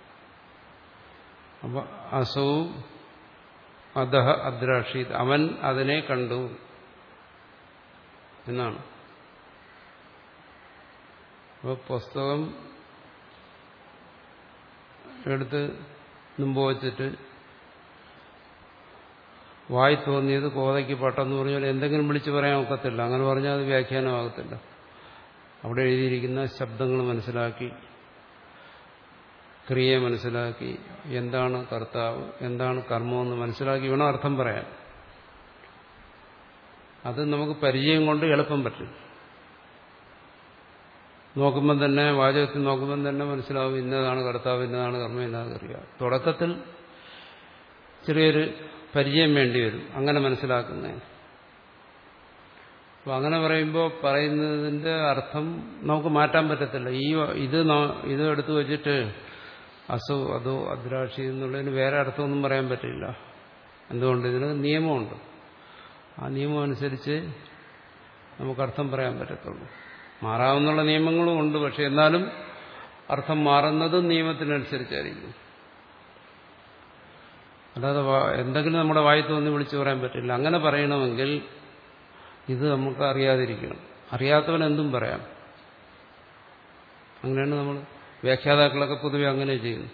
Speaker 1: അപ്പോൾ അസൗ അധഹ അദ്രാക്ഷീത് അവൻ അതിനെ കണ്ടു എന്നാണ്. അപ്പോൾ പുസ്തകം എടുത്ത് മുമ്പ് വച്ചിട്ട് വായി തോന്നിയത് കോതയ്ക്ക് പട്ടെന്ന് പറഞ്ഞാൽ എന്തെങ്കിലും വിളിച്ചു പറയാൻ ഒക്കത്തില്ല. അങ്ങനെ പറഞ്ഞാൽ അത് വ്യാഖ്യാനമാകത്തില്ല. അവിടെ എഴുതിയിരിക്കുന്ന ശബ്ദങ്ങൾ മനസ്സിലാക്കി, ക്രിയയെ മനസ്സിലാക്കി, എന്താണ് കർത്താവ്, എന്താണ് കർമ്മമെന്ന് മനസ്സിലാക്കി വേണം അർത്ഥം പറയാൻ. അത് നമുക്ക് പരിചയം കൊണ്ട് എളുപ്പം പറ്റും. നോക്കുമ്പം തന്നെ, വാചകത്തിൽ നോക്കുമ്പം തന്നെ മനസ്സിലാവും ഇന്നതാണ് കർത്താവ്, ഇന്നതാണ് കർമ്മം, ഇന്നതാണ് ക്രിയ. തുടക്കത്തിൽ ചെറിയൊരു പരിചയം വേണ്ടി വരും അങ്ങനെ മനസ്സിലാക്കുന്നതിന്. അപ്പോൾ അങ്ങനെ പറയുമ്പോൾ പറയുന്നതിൻ്റെ അർത്ഥം നമുക്ക് മാറ്റാൻ പറ്റത്തില്ല. ഈ ഇത് ഇത് എടുത്തു വച്ചിട്ട് അസോ അതോ അദ്രാക്ഷി എന്നുള്ളതിന് വേറെ അർത്ഥമൊന്നും പറയാൻ പറ്റില്ല. എന്തുകൊണ്ട്? ഇതിന് നിയമമുണ്ട്. ആ നിയമം അനുസരിച്ച് നമുക്ക് അർത്ഥം പറയാൻ പറ്റത്തുള്ളൂ. മാറാവുന്നുള്ള നിയമങ്ങളും ഉണ്ട്, പക്ഷെ എന്നാലും അർത്ഥം മാറുന്നതും നിയമത്തിനനുസരിച്ചായിരിക്കും. അല്ലാതെ എന്തെങ്കിലും നമ്മുടെ വായി തോന്നി വിളിച്ചു പറയാൻ പറ്റില്ല. അങ്ങനെ പറയണമെങ്കിൽ ഇത് നമുക്ക് അറിയാതിരിക്കണം. അറിയാത്തവൻ എന്തും പറയാം. അങ്ങനെയാണ് നമ്മൾ വ്യാഖ്യാതാക്കളൊക്കെ പൊതുവെ അങ്ങനെ ചെയ്യുന്നു.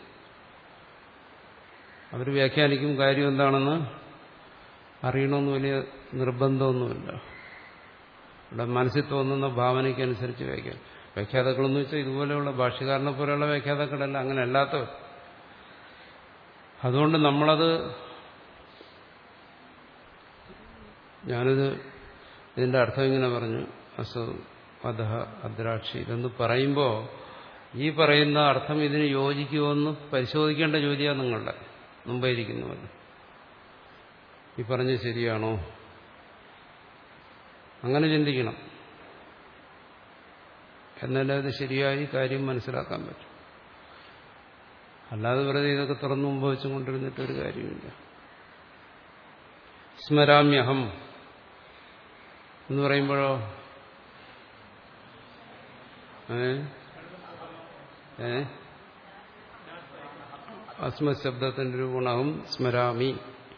Speaker 1: അവർ വ്യാഖ്യാനിക്കും കാര്യം എന്താണെന്ന് അറിയണമെന്ന് വലിയ നിർബന്ധമൊന്നുമില്ല. ഇവിടെ മനസ്സിൽ തോന്നുന്ന ഭാവനയ്ക്കനുസരിച്ച് വ്യാഖ്യാനം. വ്യാഖ്യാതാക്കളെന്ന് വെച്ചാൽ ഇതുപോലെയുള്ള ഭാഷ്യകാരനെ പോലെയുള്ള വ്യാഖ്യാതാക്കളല്ല, അങ്ങനെ അല്ലാത്തവർ. അതുകൊണ്ട് നമ്മളത് ഞാനിത് ഇതിന്റെ അർത്ഥം ഇങ്ങനെ പറഞ്ഞു, അസു അധഹ അദ്രാക്ഷി ഇതെന്ന് പറയുമ്പോൾ ഈ പറയുന്ന അർത്ഥം ഇതിന് യോജിക്കുമെന്ന് പരിശോധിക്കേണ്ട ജോലിയാണ് നിങ്ങളുടെ മുമ്പേ ഇരിക്കുന്നവർ. ഈ പറഞ്ഞ് ശരിയാണോ? അങ്ങനെ ചിന്തിക്കണം. എന്നാലേ അത് ശരിയായി കാര്യം മനസ്സിലാക്കാൻ പറ്റും. അല്ലാതെ വെറുതെ ഇതൊക്കെ തുറന്നു മുമ്പ് വെച്ചും കൊണ്ടിരുന്നിട്ടൊരു കാര്യമില്ല. സ്മരാമ്യഹം എന്ന് പറയുമ്പോഴോ ഏ ഏ അസ്മത് ശബ്ദത്തിന്റെ ഒരു ഗുണവും സ്മരാമി.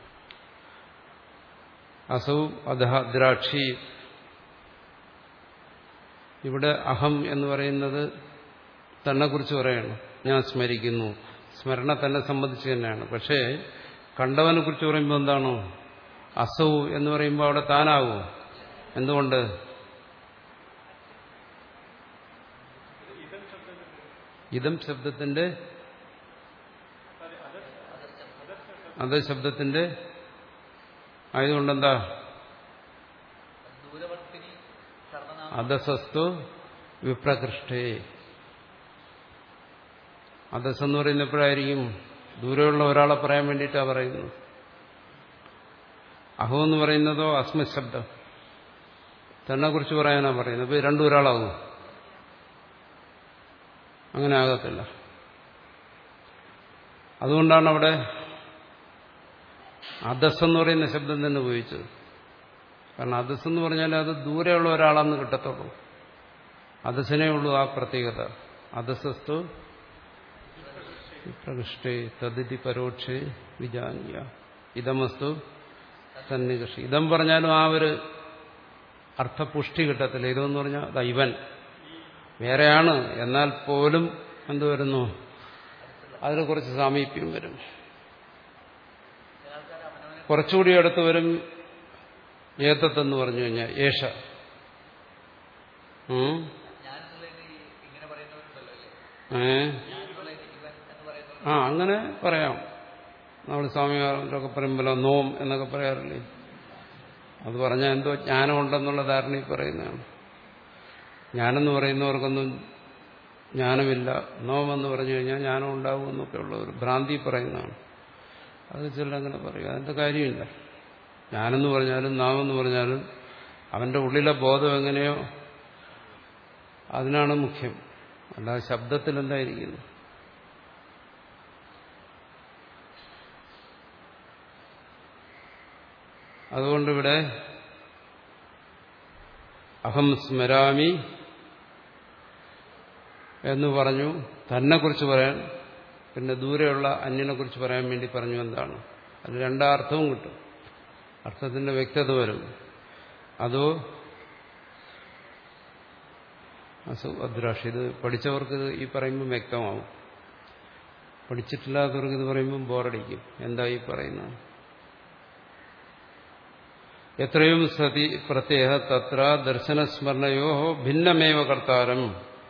Speaker 1: അസൗ അധഹ ദ്രാക്ഷി. ഇവിടെ അഹം എന്ന് പറയുന്നത് തന്നെക്കുറിച്ച് പറയണം. ഞാൻ സ്മരിക്കുന്നു. സ്മരണ തന്നെ സംബന്ധിച്ച് തന്നെയാണ്. പക്ഷേ കണ്ടവനെ കുറിച്ച് പറയുമ്പോൾ എന്താണോ അസൗ എന്ന് പറയുമ്പോൾ അവിടെ താനാവൂ. എന്തുകൊണ്ട്? ഇതം ശബ്ദത്തിന്റെ അത് ശബ്ദത്തിന്റെ ആയതുകൊണ്ടെന്താ? അധസസ്തു വിപ്രകൃഷ്ടേ. അധസ് എന്ന് പറയുന്ന എപ്പോഴായിരിക്കും? ദൂരെയുള്ള ഒരാളെ പറയാൻ വേണ്ടിയിട്ടാണ് പറയുന്നത്. അഹോ എന്ന് പറയുന്നതോ അസ്മത് ശബ്ദം തന്നെ കുറിച്ച് പറയാനാണ് പറയുന്നത്. അപ്പോൾ രണ്ടും ഒരാളാകും? അങ്ങനെ ആകത്തില്ല. അതുകൊണ്ടാണ് അവിടെ അധസ് എന്ന് പറയുന്ന ശബ്ദം തന്നെ ഉപയോഗിച്ചത്. കാരണം അധസ് എന്ന് പറഞ്ഞാൽ അത് ദൂരെയുള്ള ഒരാളാന്ന് കിട്ടത്തുള്ളൂ. അധസിനേ ഉള്ളൂ ആ പ്രത്യേകത. അധസസ്തു പ്രകൃഷ്ടേ തദിതി പരോക്ഷേ വിജാനീയ ഇതമസ്തു സന്നികർഷി. ഇതം പറഞ്ഞാലും ആ ഒരു അർത്ഥപുഷ്ടി കിട്ടത്തില്ല. ഇതെന്ന് പറഞ്ഞാൽ ദൈവൻ വേറെയാണ്, എന്നാൽ പോലും എന്ത് വരുന്നു? അതിന് കുറച്ച് സാമീപ്യം വരും. കുറച്ചുകൂടി അടുത്ത് വരും ഏതത്തെന്ന് പറഞ്ഞു കഴിഞ്ഞാൽ ഏഷ. ഏ ആ അങ്ങനെ പറയാം. നമ്മൾ സ്വാമിമാരൊക്കെ പറയുമ്പോൾ നോം എന്നൊക്കെ പറയാറില്ലേ? അത് പറഞ്ഞാൽ എന്തോ ജ്ഞാനമുണ്ടെന്നുള്ള ധാരണയിൽ പറയുന്നതാണ്. ജ്ഞാനെന്ന് പറയുന്നവർക്കൊന്നും ജ്ഞാനമില്ല, നോമെന്ന് പറഞ്ഞു കഴിഞ്ഞാൽ ജ്ഞാനം ഉണ്ടാവും എന്നൊക്കെ ഉള്ള ഒരു ഭ്രാന്തി പറയുന്നതാണ്. അത് ചിലങ്ങനെ പറയും. അതിൻ്റെ കാര്യമില്ല. ജ്ഞാനെന്ന് പറഞ്ഞാലും നാമെന്ന് പറഞ്ഞാലും അവന്റെ ഉള്ളിലെ ബോധം എങ്ങനെയോ അതിനാണ് മുഖ്യം. അല്ലാതെ ശബ്ദത്തിൽ എന്തായിരിക്കുന്നു. അതുകൊണ്ടിവിടെ അഹം സ്മരാമി എന്ന് പറഞ്ഞു തന്നെക്കുറിച്ച് പറയാൻ, പിന്നെ ദൂരെയുള്ള അന്യനെ കുറിച്ച് പറയാൻ വേണ്ടി പറഞ്ഞു. എന്താണ് അത്? രണ്ടാർത്ഥവും കിട്ടും, അർത്ഥത്തിന്റെ വ്യക്തത വരും. അതോ അസു അദ്രാഷ്, ഇത് പഠിച്ചവർക്ക് ഇത് ഈ പറയുമ്പോൾ വ്യക്തമാവും, പഠിച്ചിട്ടില്ലാത്തവർക്ക് ഇത് പറയുമ്പോൾ ബോറടിക്കും. എന്താ ഈ പറയുന്നത്? എത്രയും സതി പ്രത്യേക തത്ര ദർശനസ്മരണയോ ഭിന്നമേവ കർത്താരം.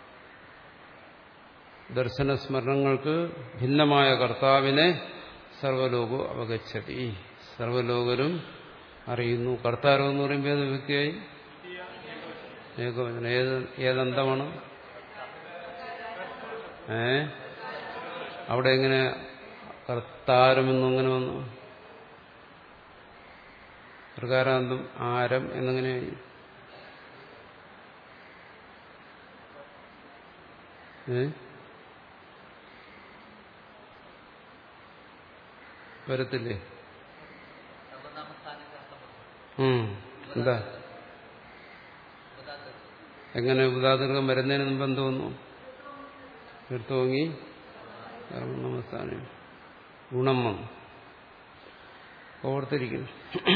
Speaker 1: ദർശനസ്മരണങ്ങൾക്ക് ഭിന്നമായ കർത്താവിനെ സർവലോകോ അവഗച്ഛതി, സർവലോകരും അറിയുന്നു. കർത്താരം എന്ന് പറയുമ്പോൾ ഏത് വ്യക്തിയായി? ഏകവചനം. ഏത് ഏതന്തമാണ്? ഏ അവിടെ എങ്ങനെ കർത്താരമെന്നങ്ങനെ വന്നു? പ്രകാരാന്തം ആരം എന്നെങ്ങനെയായി? ഏ വരത്തില്ലേ? എന്താ എങ്ങനെ ഉദാതൃകം വരുന്നതിന് മുമ്പ് എന്ത് വന്നു? എടുത്തോങ്ങി നമസ്ഥാനം ഗുണം വന്നു. ഓർത്തിരിക്കുന്നു.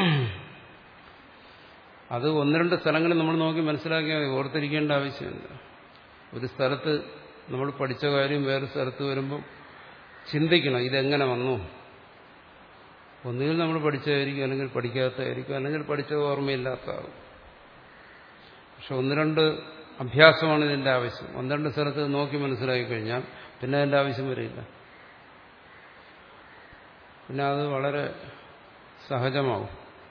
Speaker 1: അത് ഒന്ന് രണ്ട് സ്ഥലങ്ങളിൽ നമ്മൾ നോക്കി മനസ്സിലാക്കിയാൽ ഓർത്തിരിക്കേണ്ട ആവശ്യമില്ല. ഒരു സ്ഥലത്ത് നമ്മൾ പഠിച്ച കാര്യം വേറെ സ്ഥലത്ത് വരുമ്പം ചിന്തിക്കണം, ഇതെങ്ങനെ വന്നു. ഒന്നുകിൽ നമ്മൾ പഠിച്ചതായിരിക്കും, അല്ലെങ്കിൽ പഠിക്കാത്തതായിരിക്കും, അല്ലെങ്കിൽ പഠിച്ചത് ഓർമ്മയില്ലാത്തതാകും. പക്ഷെ ഒന്ന് രണ്ട് അഭ്യാസമാണ് ഇതിന്റെ ആവശ്യം. ഒന്ന് രണ്ട് സ്ഥലത്ത് നോക്കി മനസ്സിലാക്കി കഴിഞ്ഞാൽ പിന്നെ അതിന്റെ ആവശ്യം വരില്ല. പിന്നെ അത് വളരെ സഹജമാവും.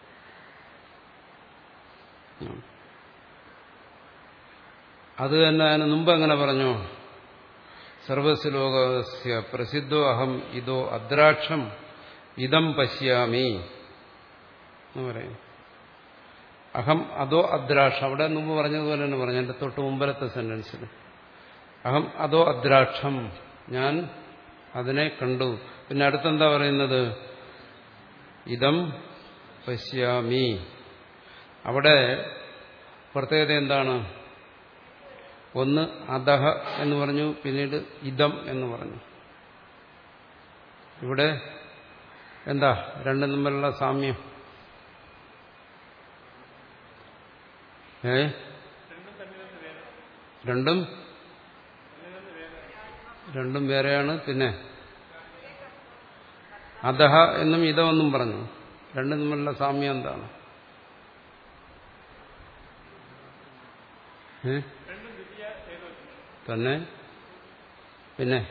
Speaker 1: അത് തന്നെ അതിന് മുമ്പ് എങ്ങനെ പറഞ്ഞു? സർവസ്യ ലോകസ്യ പ്രസിദ്ധോ അഹം ഇതോ അദ്രാക്ഷം ഇതം പശ്യാമി എന്ന് പറയും. അഹം അതോ അദ്രാക്ഷം, അവിടെ മുമ്പ് പറഞ്ഞതുപോലെ തന്നെ പറഞ്ഞു, എന്റെ തൊട്ട് മുമ്പലത്തെ സെന്റൻസിൽ. അഹം അതോ അദ്രാക്ഷം, ഞാൻ അതിനെ കണ്ടു. പിന്നെ അടുത്തെന്താ പറയുന്നത്? ഇതം പശ്യാമി. അവിടെ പ്രത്യേകത എന്താണ്? ഒന്ന് അധഹ എന്ന് പറഞ്ഞു, പിന്നീട് ഇതം എന്ന് പറഞ്ഞു. ഇവിടെ എന്താ രണ്ടും തമ്മിലുള്ള സാമ്യം? ഏ രണ്ടും രണ്ടും വേറെയാണ്. പിന്നെ അധഹ എന്നും ഇതമെന്നും പറഞ്ഞു. രണ്ടും തമ്മിലുള്ള സാമ്യം എന്താണ്? ഏ തന്നെ പിന്നെ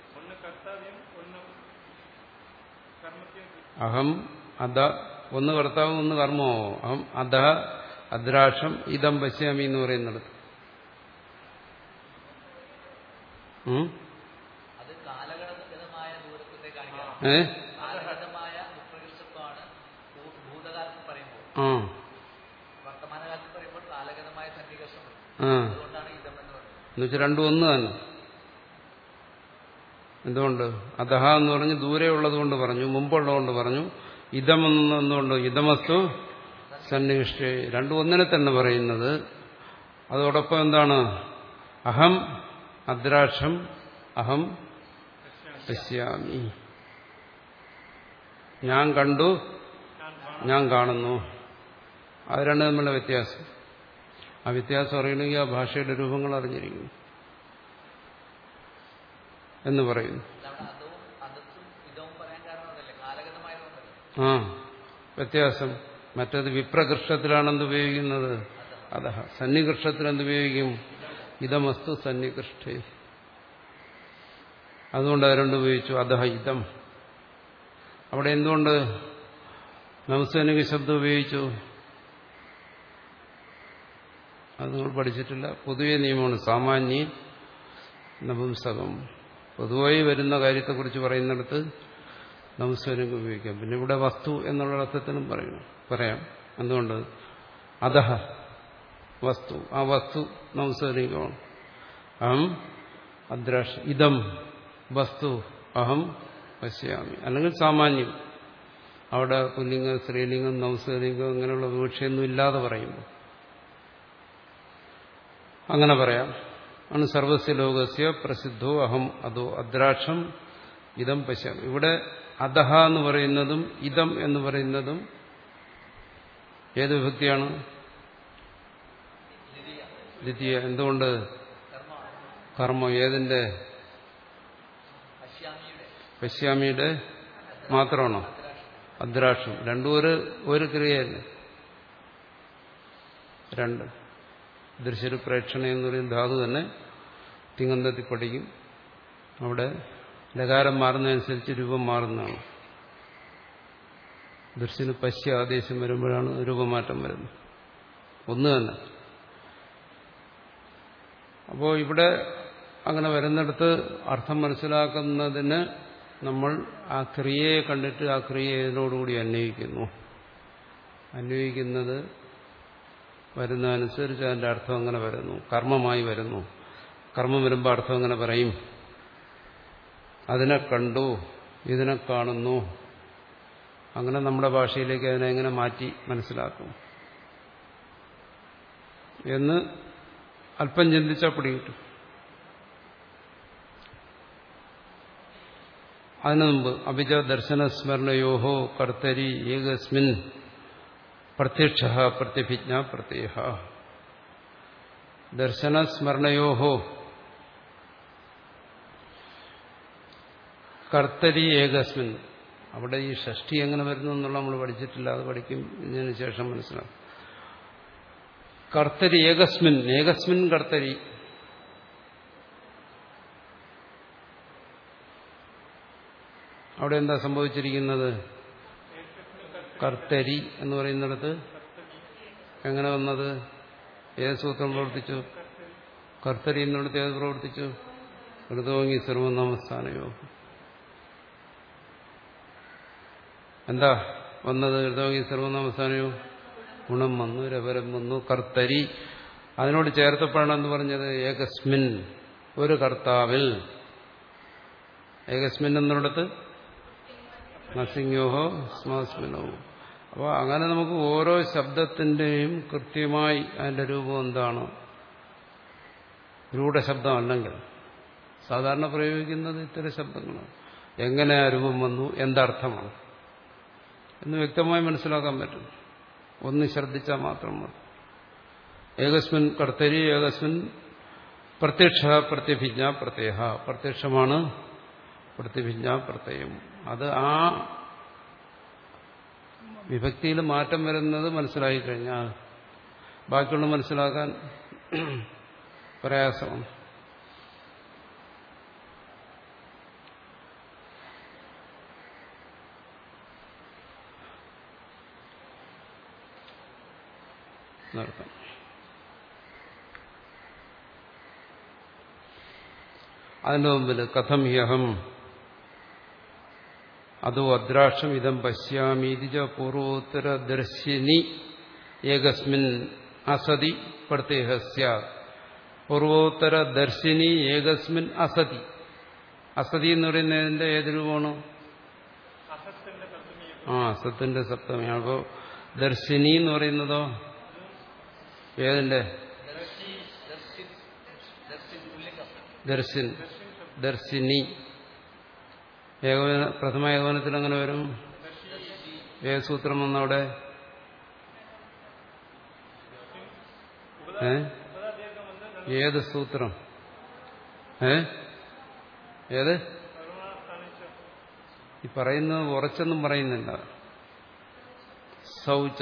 Speaker 1: അഹം അധ, ഒന്ന് കർത്താവും ഒന്ന് കർമ്മമാവോ? അഹം അധ അദ്രാക്ഷം ഇതം പശ്യാമി എന്ന് പറയുന്നിടത്ത് ഏ ആ എന്നുവെച്ചാൽ രണ്ടും ഒന്ന് തന്നെ. എന്തുകൊണ്ട്? അധഹ എന്ന് പറഞ്ഞ് ദൂരെ ഉള്ളത് കൊണ്ട് പറഞ്ഞു, മുമ്പുള്ളതുകൊണ്ട് പറഞ്ഞു. ഇതമെന്നുകൊണ്ട് ഇതമസ്തു സന്നിഷ്ഠേ, രണ്ടും ഒന്നിനെ തന്നെ പറയുന്നത്. അതോടൊപ്പം എന്താണ്? അഹം അദ്രാക്ഷം അഹം പശ്യാമി, ഞാൻ കണ്ടു, ഞാൻ കാണുന്നു. അത് രണ്ടും തമ്മിലുള്ള വ്യത്യാസം. ആ വ്യത്യാസം അറിയണമെങ്കിൽ ആ ഭാഷയുടെ രൂപങ്ങൾ അറിഞ്ഞിരിക്കുന്നു എന്ന് പറയുന്നു. ആ വ്യത്യാസം. മറ്റേത് വിപ്രകൃഷ്ടത്തിലാണെന്ത് ഉപയോഗിക്കുന്നത്? അധഹ. സന്നികൃഷ്ടത്തിൽ എന്തുപയോഗിക്കും? ഇതമസ്തു സന്നികൃഷ്ടേ. അതുകൊണ്ട് അത് രണ്ടും ഉപയോഗിച്ചു. അധഹ ഇതം. അവിടെ എന്തുകൊണ്ട് നമസ്കാരിക ശബ്ദം ഉപയോഗിച്ചു? അത് നിങ്ങൾ പഠിച്ചിട്ടില്ല. പൊതുവെ നിയമമാണ്. സാമാന്യ നപുംസകം. പൊതുവായി വരുന്ന കാര്യത്തെക്കുറിച്ച് പറയുന്നിടത്ത് നപുംസകലിംഗം ഉപയോഗിക്കാം. പിന്നെ ഇവിടെ വസ്തു എന്നുള്ള അർത്ഥത്തിനും പറയണം പറയാം. എന്തുകൊണ്ട്? അധഃ വസ്തു, ആ വസ്തു നപുംസകലിംഗമാണ്. അഹം അദ്രാക്ഷ ഇദം വസ്തു അഹം പശ്യാമി. അല്ലെങ്കിൽ സാമാന്യം അവിടെ പുല്ലിംഗം സ്ത്രീലിംഗം നപുംസകലിംഗം അങ്ങനെയുള്ള വിവക്ഷയൊന്നും ഇല്ലാതെ പറയുമ്പോൾ അങ്ങനെ പറയാം. ആണ് സർവസ്യ ലോകസ്യ പ്രസിദ്ധോ അഹം അതോ അദ്രാക്ഷം ഇദം പശ്യാമി. ഇവിടെ അധഃ എന്ന് പറയുന്നതും ഇദം എന്ന് പറയുന്നതും ഏത് വിഭക്തിയാണ്? ദ്വിതീയ. എന്തുകൊണ്ട്? കർമ്മം. ഏതിന്റെ? പശ്യാമിയുടെ മാത്രമാണോ? അദ്രാക്ഷം. രണ്ടും ഒരു ഒരു ക്രിയയല്ലേ? രണ്ട്. ദൃശ്യ പ്രേക്ഷണ എന്ന് പറയുന്ന ധാതു തന്നെ തിങ്ങന്തത്തിൽ പഠിക്കും. അവിടെ ലകാരം മാറുന്നതനുസരിച്ച് രൂപം മാറുന്നതാണ്. ദൃശ്യന് പശ്യ ആദേശം വരുമ്പോഴാണ് രൂപമാറ്റം വരുന്നത്. ഒന്ന് തന്നെ. അപ്പോൾ ഇവിടെ അങ്ങനെ വരുന്നിടത്ത് അർത്ഥം മനസ്സിലാക്കുന്നതിന് നമ്മൾ ആ ക്രിയയെ കണ്ടിട്ട് ആ ക്രിയ ഇതിനോടുകൂടി അന്വയിക്കുന്നു. അന്വയിക്കുന്നത് വരുന്നതനുസരിച്ച് അതിന്റെ അർത്ഥം അങ്ങനെ വരുന്നു. കർമ്മമായി വരുന്നു. കർമ്മം വരുമ്പോൾ അർത്ഥം അങ്ങനെ പറയും. അതിനെ കണ്ടു, ഇതിനെ കാണുന്നു. അങ്ങനെ നമ്മുടെ ഭാഷയിലേക്ക് അതിനെ എങ്ങനെ മാറ്റി മനസ്സിലാക്കും എന്ന് അല്പം ചിന്തിച്ചാൽ പിടികിട്ടും. അതിനു മുമ്പ് അഭിജ ദർശന സ്മരണയോഹോ കർത്തരി ഏകസ്മിൻ പ്രത്യക്ഷ പ്രത്യഭിജ്ഞ പ്രത്യയ. ദർശന സ്മരണയോഹോ കർത്തരി ഏകസ്മിൻ. അവിടെ ഈ ഷഷ്ടി എങ്ങനെ വരുന്നു എന്നുള്ള നമ്മൾ പഠിച്ചിട്ടില്ല. അത് പഠിക്കും ഇതിനു ശേഷം മനസ്സിലാവും. കർത്തരി ഏകസ്മിൻ, ഏകസ്മിൻ കർത്തരി. അവിടെ എന്താ സംഭവിച്ചിരിക്കുന്നത്? കർത്തരി എന്ന് പറയുന്നിടത്ത് എങ്ങനെ വന്നത്? ഏത് സൂത്രം പ്രവർത്തിച്ചു? കർത്തരി എന്നിടത്ത് ഏത് പ്രവർത്തിച്ചു? ഋതോങ്ങി സർവനാമസ്ഥാനയോ. എന്താ വന്നത്? ഋതോങ്ങി സർവനാമസ്ഥാനയോ ഗുണം വന്നു, രവരം വന്നു. കർത്തരി അതിനോട് ചേർത്തപ്പോഴാണെന്ന് പറഞ്ഞത് ഏകസ്മിൻ, ഒരു കർത്താവിൽ. ഏകസ്മിൻ എന്നിടത്ത് നസിംഹോ സ്മാസ്മിനോ. അപ്പോൾ അങ്ങനെ നമുക്ക് ഓരോ ശബ്ദത്തിന്റെയും കൃത്യമായി അതിന്റെ രൂപം എന്താണ്, രൂഢശബ്ദമല്ലെങ്കിൽ സാധാരണ പ്രയോഗിക്കുന്നത് ഇത്തരം ശബ്ദങ്ങളാണ്. എങ്ങനെ ആ രൂപം വന്നു, എന്തർത്ഥമാണ് എന്ന് വ്യക്തമായി മനസ്സിലാക്കാൻ പറ്റും. ഒന്ന് ശ്രദ്ധിച്ചാൽ മാത്രം മതി. ഏകസ്മിൻ കർത്തരി ഏകസ്മിൻ പ്രത്യക്ഷ പ്രത്യഭിജ്ഞ പ്രത്യയ. പ്രത്യക്ഷമാണ് പ്രത്യഭിജ്ഞ പ്രത്യയം. അത് ആ വിഭക്തിയിൽ മാറ്റം വരുന്നത് മനസ്സിലായി കഴിഞ്ഞാൽ ബാക്കിയുള്ള മനസ്സിലാക്കാൻ പ്രയാസമാണ്. നടത്താം. അതിന്റെ മുമ്പിൽ കഥം ഹ്യഹം അതോ അദ്രാക്ഷം ഇതം പശ്യാമീതിജ പൂർവോത്തര ദർശിനി ഏകസ്മിൻ അസതി പ്രത്യയസ്യ. പൂർവോത്തര ദർശിനി ഏകസ്മിൻ അസതി. അസതി എന്ന് പറയുന്നതിന്റെ ഏത് രൂപമാണ്? ആ അസത്തിന്റെ സപ്തമിയാണ്. അപ്പോ ദർശിനി എന്ന് പറയുന്നതോ ഏതിന്റെ? ദർശിൻ ദർശിനി. ഏകോപന പ്രഥമ ഏകോപനത്തിൽ അങ്ങനെ വരും. ഏത് സൂത്രം വന്നവിടെ? ഏ ഏത് സൂത്രം? ഏ ഏത്? ഈ പറയുന്നത് ഉറച്ചൊന്നും പറയുന്നില്ല. സൗച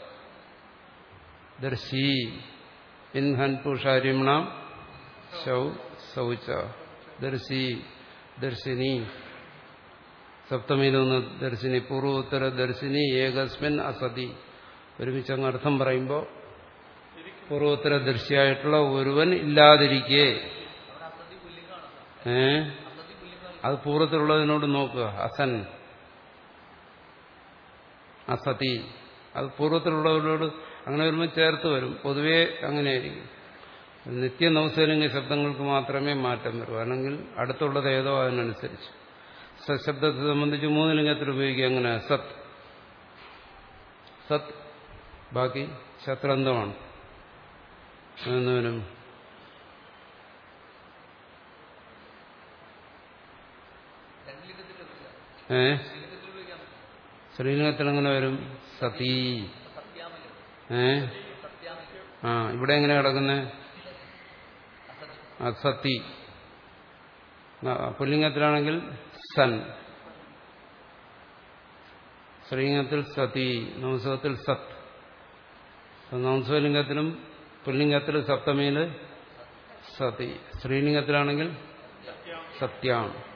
Speaker 1: ദർശി ഇൻഹൻ പുഷാരിമണ ശൗ സൗച ദർശി ദർശിനി. സപ്തമിയിലൊന്ന് ദർശിനി. പൂർവോത്തര ദർശിനി ഏകസ്മിൻ അസതി. ഒരുമിച്ച് അങ്ങ് അർത്ഥം പറയുമ്പോൾ പൂർവോത്തര ദർശിയായിട്ടുള്ള ഒരുവൻ ഇല്ലാതിരിക്കെ. ഏ അത് പൂർവ്വത്തിലുള്ളതിനോട് നോക്കുക. അസൻ, അസതി, അത് പൂർവ്വത്തിലുള്ളവരോട് അങ്ങനെ വരുമ്പോൾ ചേർത്ത് വരും. പൊതുവേ അങ്ങനെയായിരിക്കും. നിത്യ നൗസലിംഗ ശബ്ദങ്ങൾക്ക് മാത്രമേ മാറ്റം വരൂ. അല്ലെങ്കിൽ അടുത്തുള്ളത് ഏതോ അതിനനുസരിച്ച്. സശബ്ദത്തെ സംബന്ധിച്ച് മൂന്ന് ലിംഗത്തിൽ ഉപയോഗിക്കുക. അങ്ങനെ സത്, സത്, ബാക്കി ശത്രന്തമാണ്. എന്നവനും ഏ ശ്രീലിംഗത്തിൽ എങ്ങനെ വരും? സതീ. ഏ ആ ഇവിടെ എങ്ങനെ കിടക്കുന്നത്? അസതി. പുല്ലിംഗത്തിലാണെങ്കിൽ സൻ, സ്ത്രീലിംഗത്തിൽ സതി, നംസത്തിൽ സത്. നംസലിംഗത്തിലും പുല്ലിംഗത്തിൽ സപ്തമിയില് സതി, സ്ത്രീലിംഗത്തിലാണെങ്കിൽ സത്യാം.